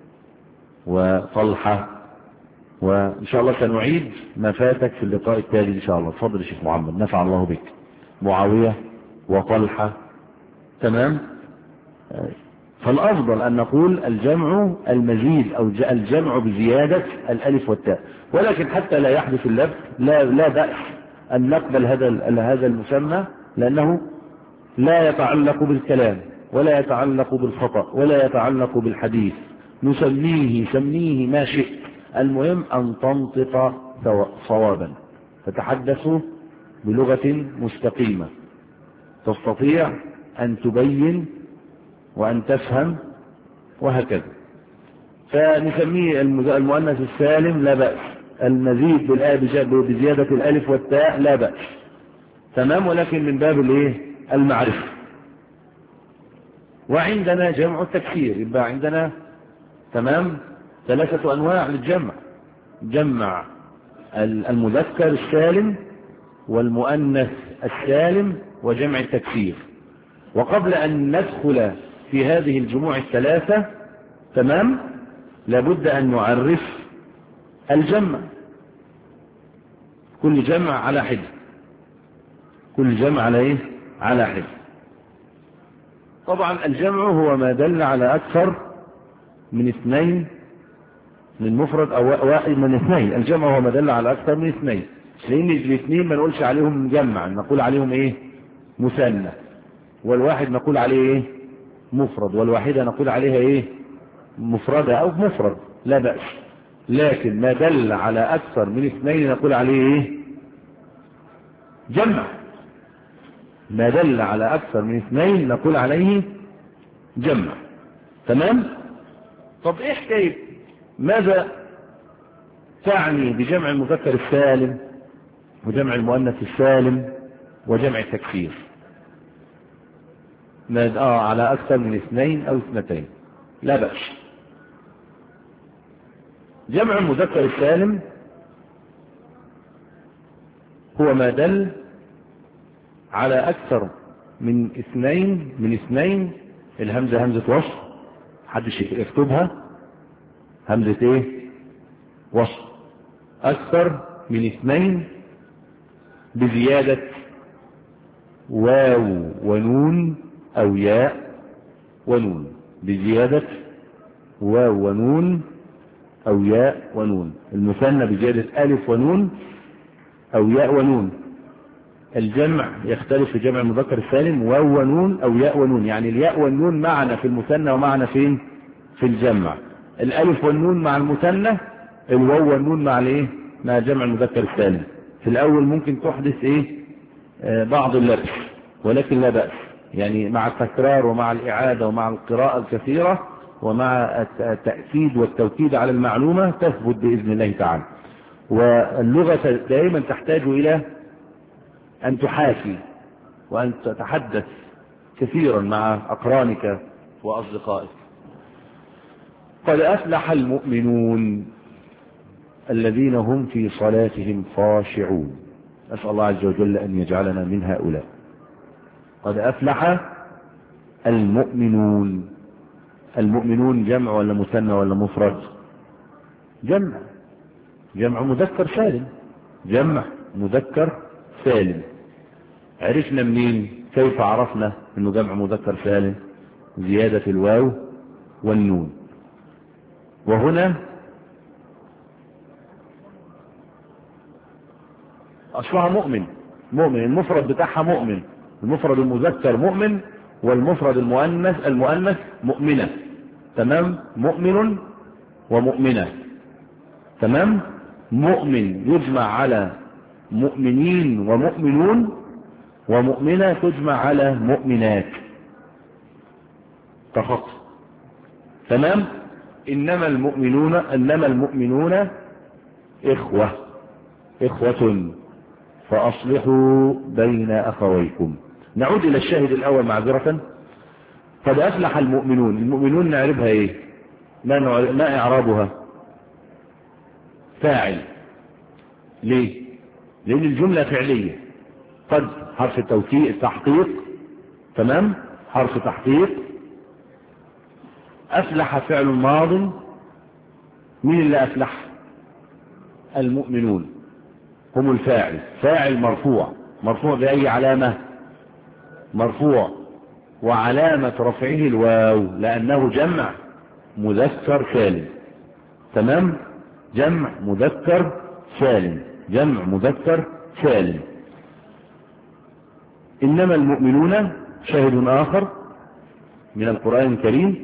وطلحة. وإن شاء الله سنعيد ما فاتك في اللقاء التالي إن شاء الله. تفضل الشيخ محمد، نفع الله بك. معاوية وطلحة، تمام. فالأفضل أن نقول الجمع المزيد أو الجمع بزيادة الألف والتاء، ولكن حتى لا يحدث اللبس لا لا بأس أن نقبل هذا هذا المسمى، لأنه لا يتعلق بالكلام ولا يتعلق بالخطأ ولا يتعلق بالحديث. نسميه سميه ما شئت، المهم أن تنطق صوابا، فتحدثوا بلغة مستقيمة تستطيع أن تبين وأن تفهم، وهكذا. فنسميه المؤنث السالم لا بأس، المزيد بزيادة الألف والتاء لا بأس، تمام، ولكن من باب الايه؟ المعرفة. وعندنا جمع التكسير، يبقى عندنا تمام ثلاثة أنواع للجمع: جمع المذكر السالم والمؤنث السالم وجمع التكسير. وقبل أن ندخل في هذه الجموع الثلاثة تمام لابد أن نعرف الجمع، كل جمع على حد، كل جمع على ايه؟ على حد. طبعا الجمع هو ما دل على أكثر من اثنين من مفرد أو واحد من اثنين. الجمع هو ما دل على أكثر من اثنين، لأن الاثنين ما نقولش عليهم جمع، نقول عليهم ايه؟ مثنى. والواحد نقول عليه ايه؟ مفرد. والواحدة نقول عليها ايه؟ مفردة أو مفرد، لا بأس. لكن ما دل على أكثر من اثنين نقول عليه ايه؟ جمع. ما دل على أكثر من اثنين نقول عليه جمع، تمام. طب ايه حكاية ماذا تعني بجمع المذكر السالم وجمع المؤنث السالم وجمع التكسير؟ اه على أكثر من اثنين أو اثنتين لا بأس. جمع المذكر السالم هو ما دل على أكثر من اثنين من اثنين الهمزة همزة وصل، حدش يكتبها، همزة ايه؟ وصل. أكثر من اثنين بزيادة واو ونون أو ياء ونون، بزيادة واو ونون أو ياء ونون. المثنى بزيادة ألف ونون أو ياء ونون. الجمع يختلف في جمع المذكر السالم واو ونون أو ياء ونون، يعني الياء والنون معنا في المثنى ومعنا فين؟ في الجمع. الألف والنون مع المثنى، الواو والنون مع الايه؟ مع جمع المذكر السالم. في الأول ممكن تحدث ايه؟ آه بعض اللبس، ولكن لا بأس، يعني مع التكرار ومع الإعادة ومع القراءة الكثيرة ومع التأكيد والتوكيد على المعلومة تثبت بإذن الله تعالى. واللغة دائما تحتاج إلى أن تحاكي وأن تتحدث كثيرا مع أقرانك وأصدقائك. قد أفلح المؤمنون الذين هم في صلاتهم خاشعون. أسأل الله عز وجل أن يجعلنا من هؤلاء. قد أفلح المؤمنون. المؤمنون جمع ولا مثنى ولا مفرد؟ جمع، جمع مذكر سالم، جمع مذكر سالم. عرفنا منين؟ كيف عرفنا انه جمع مذكر سالم؟ زيادة الواو والنون. وهنا اصلها مؤمن، مؤمن المفرد بتاعها مؤمن، المفرد المذكر مؤمن والمفرد المؤنث المؤنث مؤمنة، تمام. مؤمن ومؤمنة. تمام. مؤمن يجمع على مؤمنين ومؤمنون، ومؤمنة تجمع على مؤمنات فقط. تمام. إنما المؤمنون إنما المؤمنون إخوة إخوة فأصلحوا بين أخويكم. نعود إلى الشاهد الأول معذرة. قد أفلح المؤمنون. المؤمنون نعرفها إيه؟ ما, نعرف ما إعرابها؟ فاعل. ليه؟ لأن الجملة فعلية. قد حرف التوكيد تحقيق. تمام. حرف تحقيق. أفلح فعل ماض. مين اللي أفلح؟ المؤمنون هم الفاعل. فاعل مرفوع. مرفوع بأي علامة؟ مرفوع وعلامة رفعه الواو لأنه جمع مذكر سالم. تمام. جمع مذكر سالم. جمع مذكر سالم. إنما المؤمنون شاهد آخر من القرآن الكريم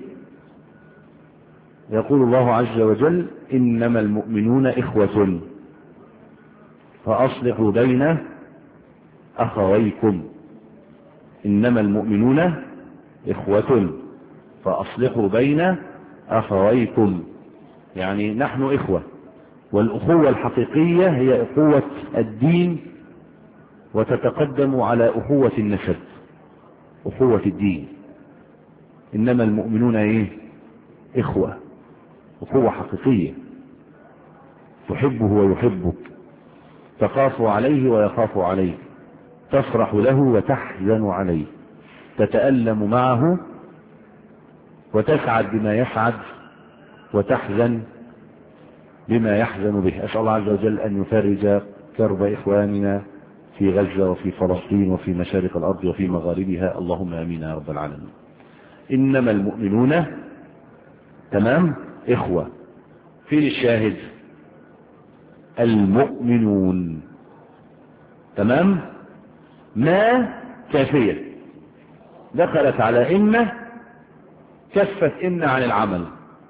يقول الله عز وجل إنما المؤمنون إخوة فأصلحوا بين أخويكم. إنما المؤمنون إخوة فأصلحوا بين أخويكم، يعني نحن إخوة. والأخوة الحقيقية هي أخوة الدين وتتقدم على أخوة النسب، أخوة الدين. إنما المؤمنون إيه؟ إخوة، أخوة حقيقية، تحبه ويحبك، تخاف عليه ويخاف عليك، تفرح له وتحزن عليه، تتألم معه وتسعد بما يسعد وتحزن بما يحزن به. أسأل الله عز وجل أن يفرج كرب إخواننا في غزة وفي فلسطين وفي مشارق الأرض وفي مغاربها، اللهم آمين يا رب العالمين. إنما المؤمنون تمام إخوة. في الشاهد المؤمنون. تمام. ما كافية دخلت على إن، كفت إن عن العمل،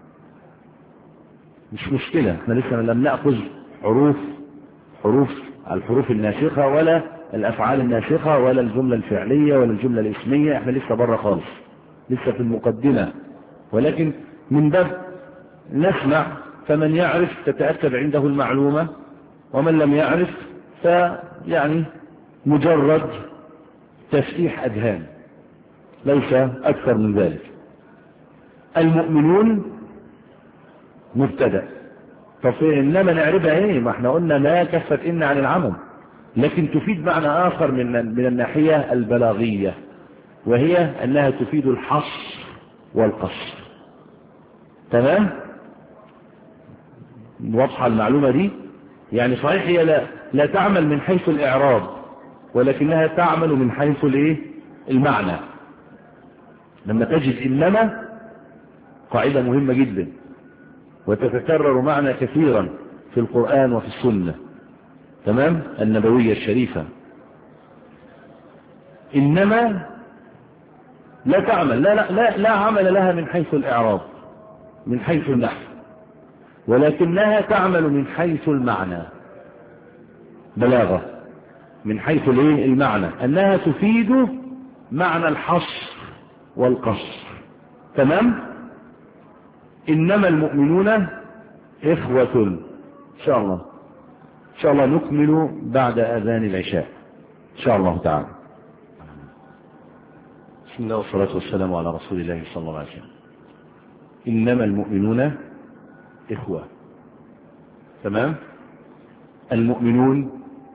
مش مشكلة. احنا لسه لم نأخذ حروف حروف الحروف الناسخة ولا الأفعال الناسخة ولا الجملة الفعلية ولا الجملة الاسمية. احنا لسه بره خالص، لسه في المقدمة. ولكن من باب نسمع، فمن يعرف تتأكد عنده المعلومة، ومن لم يعرف فيعني مجرد تفتيح أذهان، ليس أكثر من ذلك. المؤمنون مبتدأ. طب إنما نعرفها إيه؟ ما احنا قلنا ما كفت إن عن العمل، لكن تفيد معنى آخر من من الناحية البلاغية، وهي أنها تفيد الحصر والقصر. تمام. واضحة المعلومة دي؟ يعني صحيح هي لا, لا تعمل من حيث الإعراب، ولكنها تعمل من حيث الايه؟ المعنى. لما تجد إنما قاعدة مهمة جدا وتتكرر معنى كثيرا في القرآن وفي السنة، تمام، النبوية الشريفة. إنما لا تعمل، لا, لا, لا, لا عمل لها من حيث الإعراب، من حيث النحو، ولكنها تعمل من حيث المعنى، بلاغة، من حيث المعنى، أنها تفيد معنى الحصر والقصر. تمام. إنما المؤمنون إخوة. إن شاء الله إن شاء الله نكمل بعد أذان العشاء إن شاء الله تعالى. بسم الله والصلاة والسلام على رسول الله صلى الله عليه وسلم. إنما المؤمنون إخوة. تمام. المؤمنون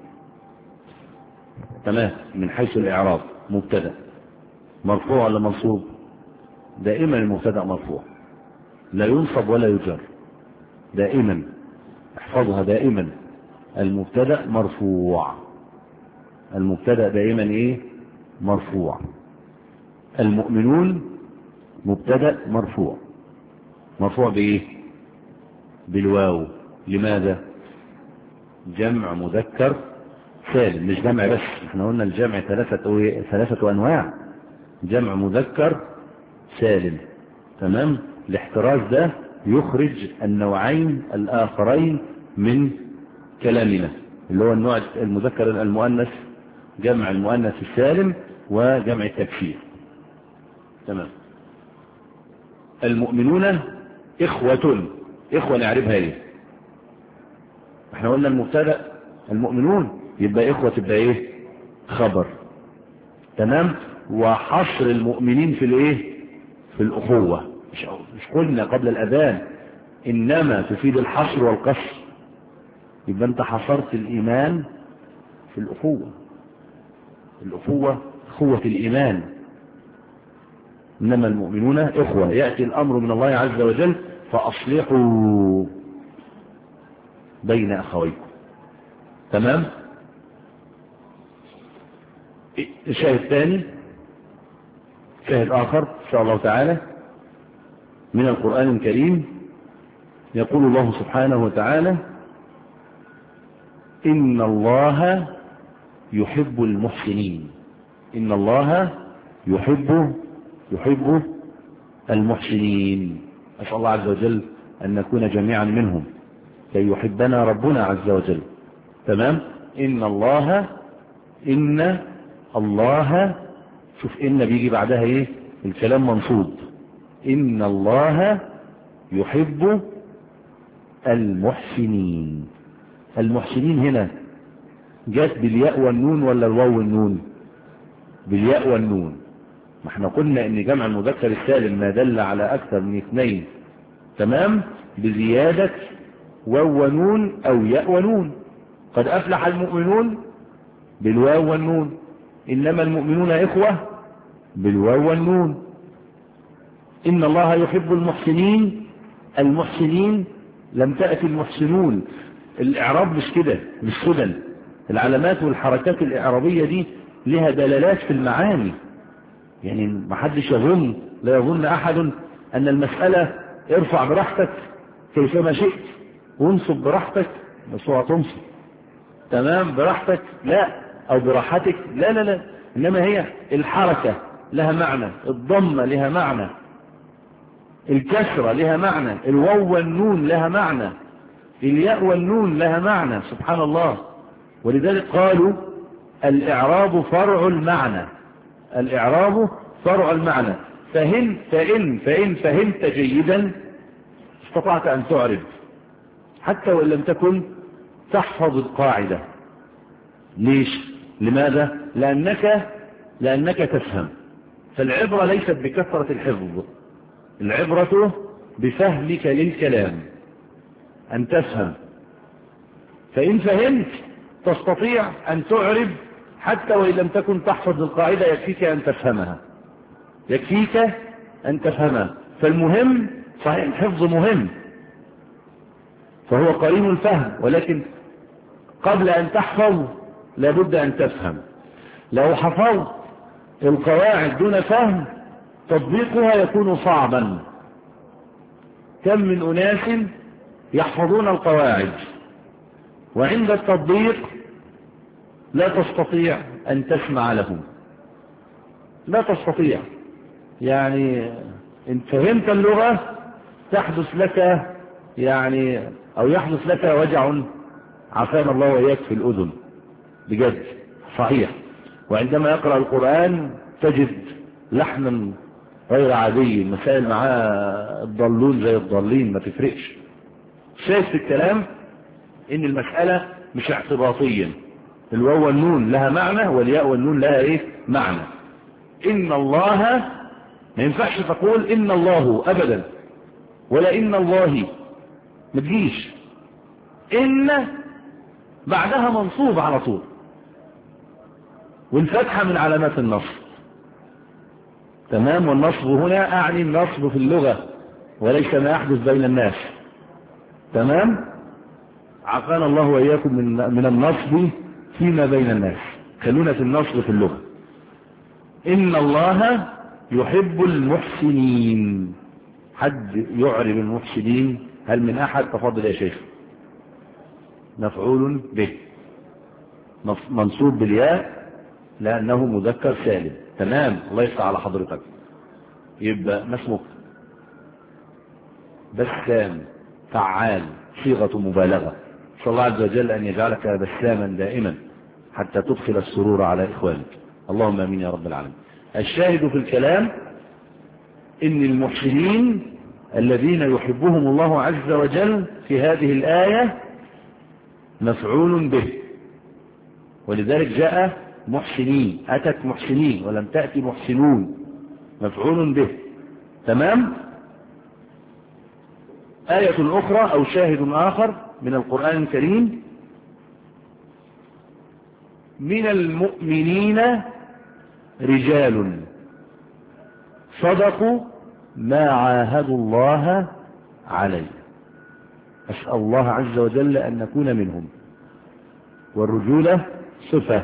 تمام من حيث الإعراب مبتدأ مرفوع ولا منصوب؟ دائما المبتدأ مرفوع، لا ينصب ولا يجر، دائما احفظها، دائما المبتدأ مرفوع، المبتدأ دائما ايه؟ مرفوع. المؤمنون مبتدأ مرفوع، مرفوع بايه؟ بالواو. لماذا؟ جمع مذكر سالم، مش جمع بس، احنا قلنا الجمع ثلاثة ثلاثة انواع، جمع مذكر سالم. تمام. الاحتراز ده يخرج النوعين الآخرين من كلامنا، اللي هو النوع المذكر المؤنث، جمع المؤنث السالم وجمع التكسير. تمام. المؤمنون إخوة، إخوة نعرفها ايه؟ احنا قلنا المبتدأ المؤمنون، يبقى إخوة تبقى ايه؟ خبر. تمام. وحصر المؤمنين في الايه؟ في الأخوة. مش مش قلنا قبل الأذان إنما تفيد الحصر والقصر، يبقى انت حصرت الإيمان في الأخوة. الأخوة أخوة الإيمان، إنما المؤمنون إخوة. يأتي الأمر من الله عز وجل فأصلحوا بين أخويكم. تمام. الشاهد الثاني، شاهد آخر إن شاء الله تعالى من القرآن الكريم، يقول الله سبحانه وتعالى: إن الله يحب المحسنين. إن الله يحب يحب المحسنين. أسأل الله عز وجل أن نكون جميعا منهم كي يحبنا ربنا عز وجل. تمام. إن الله إن الله شوف إن بيجي بعدها إيه؟ الكلام منصوب. إن الله يحب المحسنين. المحسنين هنا جات بالياء والنون ولا الواو والنون؟ بالياء والنون. ما احنا قلنا ان جمع المذكر السالم ما دل على اكثر من اثنين، تمام، بزيادة واو ونون او ياء ونون. قد افلح المؤمنون بالواو والنون، انما المؤمنون اخوة بالواو والنون. ان الله يحب المحسنين. المحسنين لم تأتي المحسنون. الاعراب مش كده، مش سدل. العلامات والحركات الاعرابية دي لها دلالات في المعاني. يعني ما حدش يظن، لا يظن احد ان المسألة ارفع براحتك كيفما شئت وانصب براحتك، بس هو تنصب تمام براحتك، لا، او براحتك، لا لا لا، انما هي الحركة لها معنى، الضمة لها معنى، الكسرة لها معنى، الواو والنون لها معنى، الياء والنون لها معنى. سبحان الله. ولذلك قالوا الاعراب فرع المعنى. الاعراب فرع المعنى. فهن فإن فإن فهمت جيدا استطعت أن تعرب حتى وإن لم تكن تحفظ القاعدة. ليش؟ لماذا؟ لأنك لأنك تفهم. فالعبرة ليست بكثرة الحفظ، العبرة بفهمك للكلام، أن تفهم. فإن فهمت تستطيع أن تعرب حتى وإن لم تكن تحفظ القاعدة، يكفيك أن تفهمها، يكفيك أن تفهمها. فالمهم صحيح الحفظ مهم، فهو قرين الفهم، ولكن قبل أن تحفظ لابد أن تفهم. لو حفظت القواعد دون فهم تطبيقها يكون صعبا. كم من أناس يحفظون القواعد وعند التطبيق لا تستطيع أن تسمع لهم، لا تستطيع. يعني إن فهمت اللغة تحدث لك يعني أو يحدث لك وجع عافانا الله وإياك في الأذن بجد صحيح. وعندما يقرأ القرآن تجد لحنا غير عادي، المسائل معاه الضالون زي الضالين، ما تفرقش. شايف في الكلام إن المسألة مش اعتباطيا، الواو والنون لها معنى والياء والنون لها ايه؟ معنى. إن الله ما ينفعش تقول إن الله أبدا، ولا إن الله، ما تجيش. إن بعدها منصوب على طول، والفتحة من علامات النصب. تمام. والنصب هنا أعني النصب في اللغة وليس ما يحدث بين الناس. تمام. عافانا الله وإياكم من من النصب فيما بين الناس. خلونا في النصب في اللغة. إن الله يحب المحسنين. حد يعرب المحسنين؟ هل من أحد؟ تفضل يا شيخ. مفعول به منصوب بالياء لأنه مذكر سالم. تمام. الله يفتح على حضرتك. يبقى ما اسمك؟ بسام فعال صيغة مبالغة. صلى الله عز وجل أن يجعلك بساما دائما حتى تدخل السرور على إخوانك، اللهم امين يا رب العالمين. الشاهد في الكلام إن المحسنين الذين يحبهم الله عز وجل في هذه الآية مفعول به، ولذلك جاء محسنين، أتت محسنين ولم تأتي محسنون، مفعول به. تمام. آية أخرى أو شاهد آخر من القرآن الكريم: من المؤمنين رجال صدقوا ما عاهدوا الله عليه. أسأل الله عز وجل أن نكون منهم. والرجولة صفة،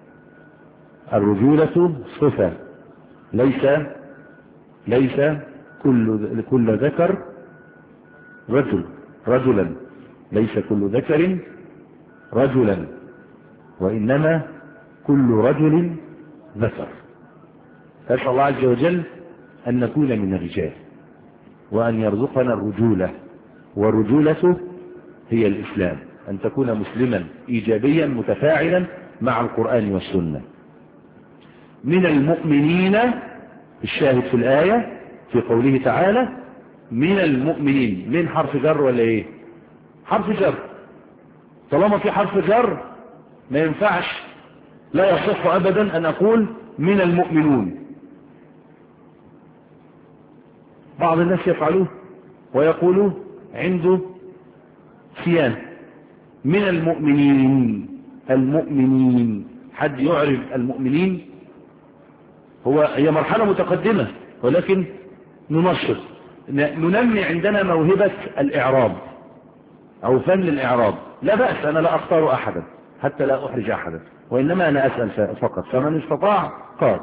الرجولة صفة، ليس ليس كل كل ذكر رجل رجلا، ليس كل ذكر رجلا، وإنما كل رجل ذكر. أسأل الله عز وجل أن نكون من الرجال وأن يرزقنا الرجولة، والرجولة هي الإسلام، أن تكون مسلما إيجابيا متفاعلا مع القرآن والسنة. من المؤمنين، الشاهد في الآية في قوله تعالى من المؤمنين، من حرف جر ولا إيه؟ حرف جر. طالما في حرف جر ما ينفعش، لا يصح أبدا أن أقول من المؤمنون. بعض الناس يفعلوه ويقولوا عنده سيان من المؤمنين. المؤمنين، حد يعرف المؤمنين؟ هو هي مرحلة متقدمة، ولكن ننشط، ننمي عندنا موهبة الإعراب أو فن الإعراب. لا بأس، أنا لا أختار أحدا حتى لا أحرج أحدا، وإنما أنا أسأل فقط، فمن استطاع قال.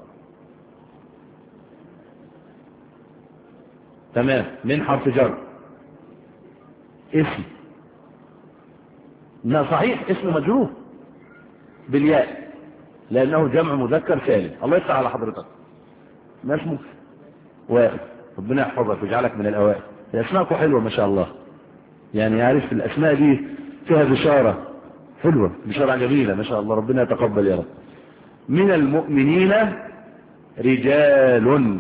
تمام. من حرف جر، اسم، لا صحيح اسم مجرور بالياء لأنه جمع مذكر سالم. الله يفتح على حضرتك. ما اسمك؟ وائل، ربنا يحفظك ويجعلك من الأوائل. أسماءكم حلوة ما شاء الله، يعني عارف الأسماء دي فيها بشارة حلوة، بشارة جميلة ما شاء الله، ربنا يتقبل يا رب. من المؤمنين رجال،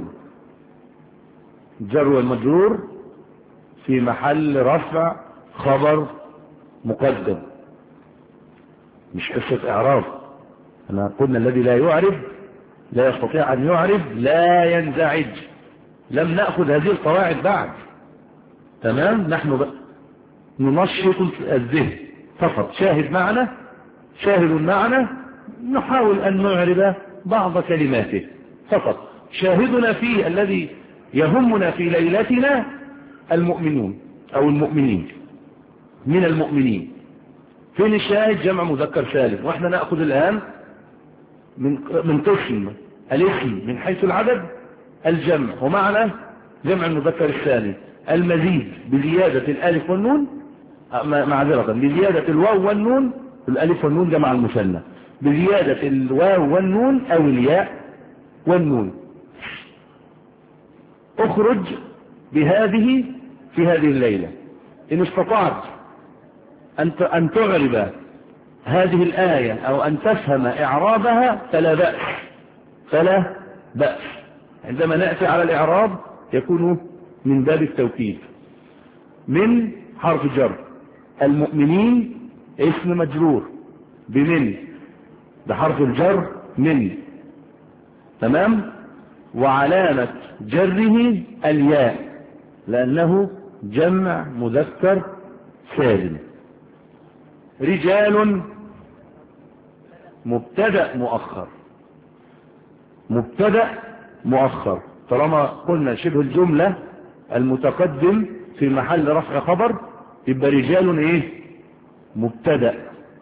جر والمجرور في محل رفع خبر مقدم، مش قصة إعراب. أنا قلنا الذي لا يعرب لا يستطيع أن يعرب لا ينزعج. لم نأخذ هذه القواعد بعد. تمام. نحن ننشط الذهن فقط. شاهد معنا، شاهد معنا، نحاول أن نعرب بعض كلماته فقط. شاهدنا فيه الذي يهمنا في ليلتنا المؤمنون أو المؤمنين. من المؤمنين فين الشاهد؟ جمع مذكر سالم، واحنا نأخذ الآن من من قسم الاسم من حيث العدد الجمع، ومعنى جمع المذكر السالم المزيد بزيادة الألف والنون، معذرة بزيادة الواو والنون، الألف والنون جمع المثنى، بزيادة الواو والنون أو الياء والنون. اخرج بهذه في هذه الليلة. إن استطعت أن تعرب هذه الآية أو أن تفهم إعرابها فلا بأس، فلا بأس. عندما نأتي على الإعراب يكون من باب التوكيد. من حرف جر، المؤمنين اسم مجرور بمن، بحرف الجر من. تمام. وعلامة جره الياء لأنه جمع مذكر سالم. رجال مبتدأ مؤخر، مبتدأ مؤخر. طالما قلنا شبه الجملة المتقدم في محل رفع خبر يبقى رجال ايه؟ مبتدأ.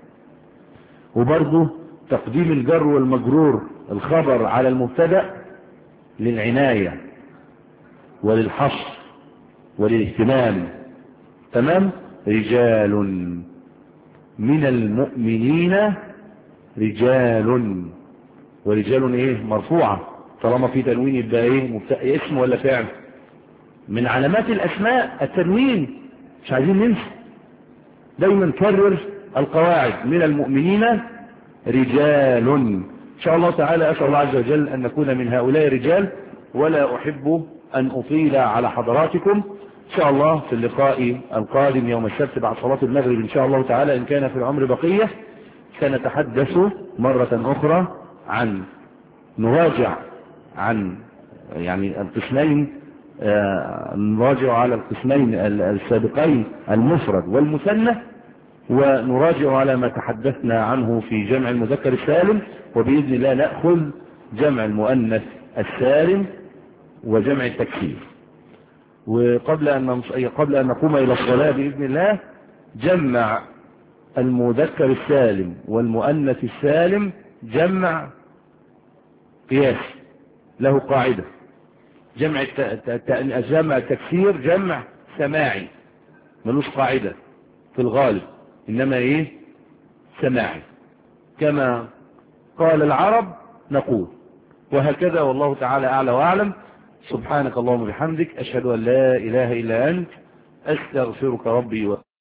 وبرضه تقديم الجر والمجرور الخبر على المبتدأ للعناية وللحصر وللاهتمام. تمام. رجال من المؤمنين رجال، ورجال ايه؟ مرفوعة، طالما في تنوين يبقى ايه؟ اسم ولا فعل؟ من علامات الأسماء التنوين، مش عايزين ننسى، دايما كرر القواعد: من المؤمنين رجال. إن شاء الله تعالى أسأل الله عز وجل أن نكون من هؤلاء الرجال، ولا أحب أن أطيل على حضراتكم. إن شاء الله في اللقاء القادم يوم السبت بعد صلاة المغرب إن شاء الله تعالى، إن كان في العمر بقية، سنتحدث مرة أخرى عن نراجع عن يعني القسمين، آه نراجع على القسمين السابقين المفرد والمثنى، ونراجع على ما تحدثنا عنه في جمع المذكر السالم، وبإذن الله نأخذ جمع المؤنث السالم وجمع التكسير. وقبل أن قبل أن نقوم إلى الصلاة بإذن الله، جمع المذكر السالم والمؤنث السالم جمع قياسي له قاعدة. جمع جمع التكسير جمع سماعي ملوش قاعدة في الغالب، إنما إيه؟ سماعي، كما قال العرب نقول، وهكذا. والله تعالى أعلى وأعلم. سبحانك اللهم وبحمدك، أشهد أن لا إله إلا أنت، أستغفرك ربي و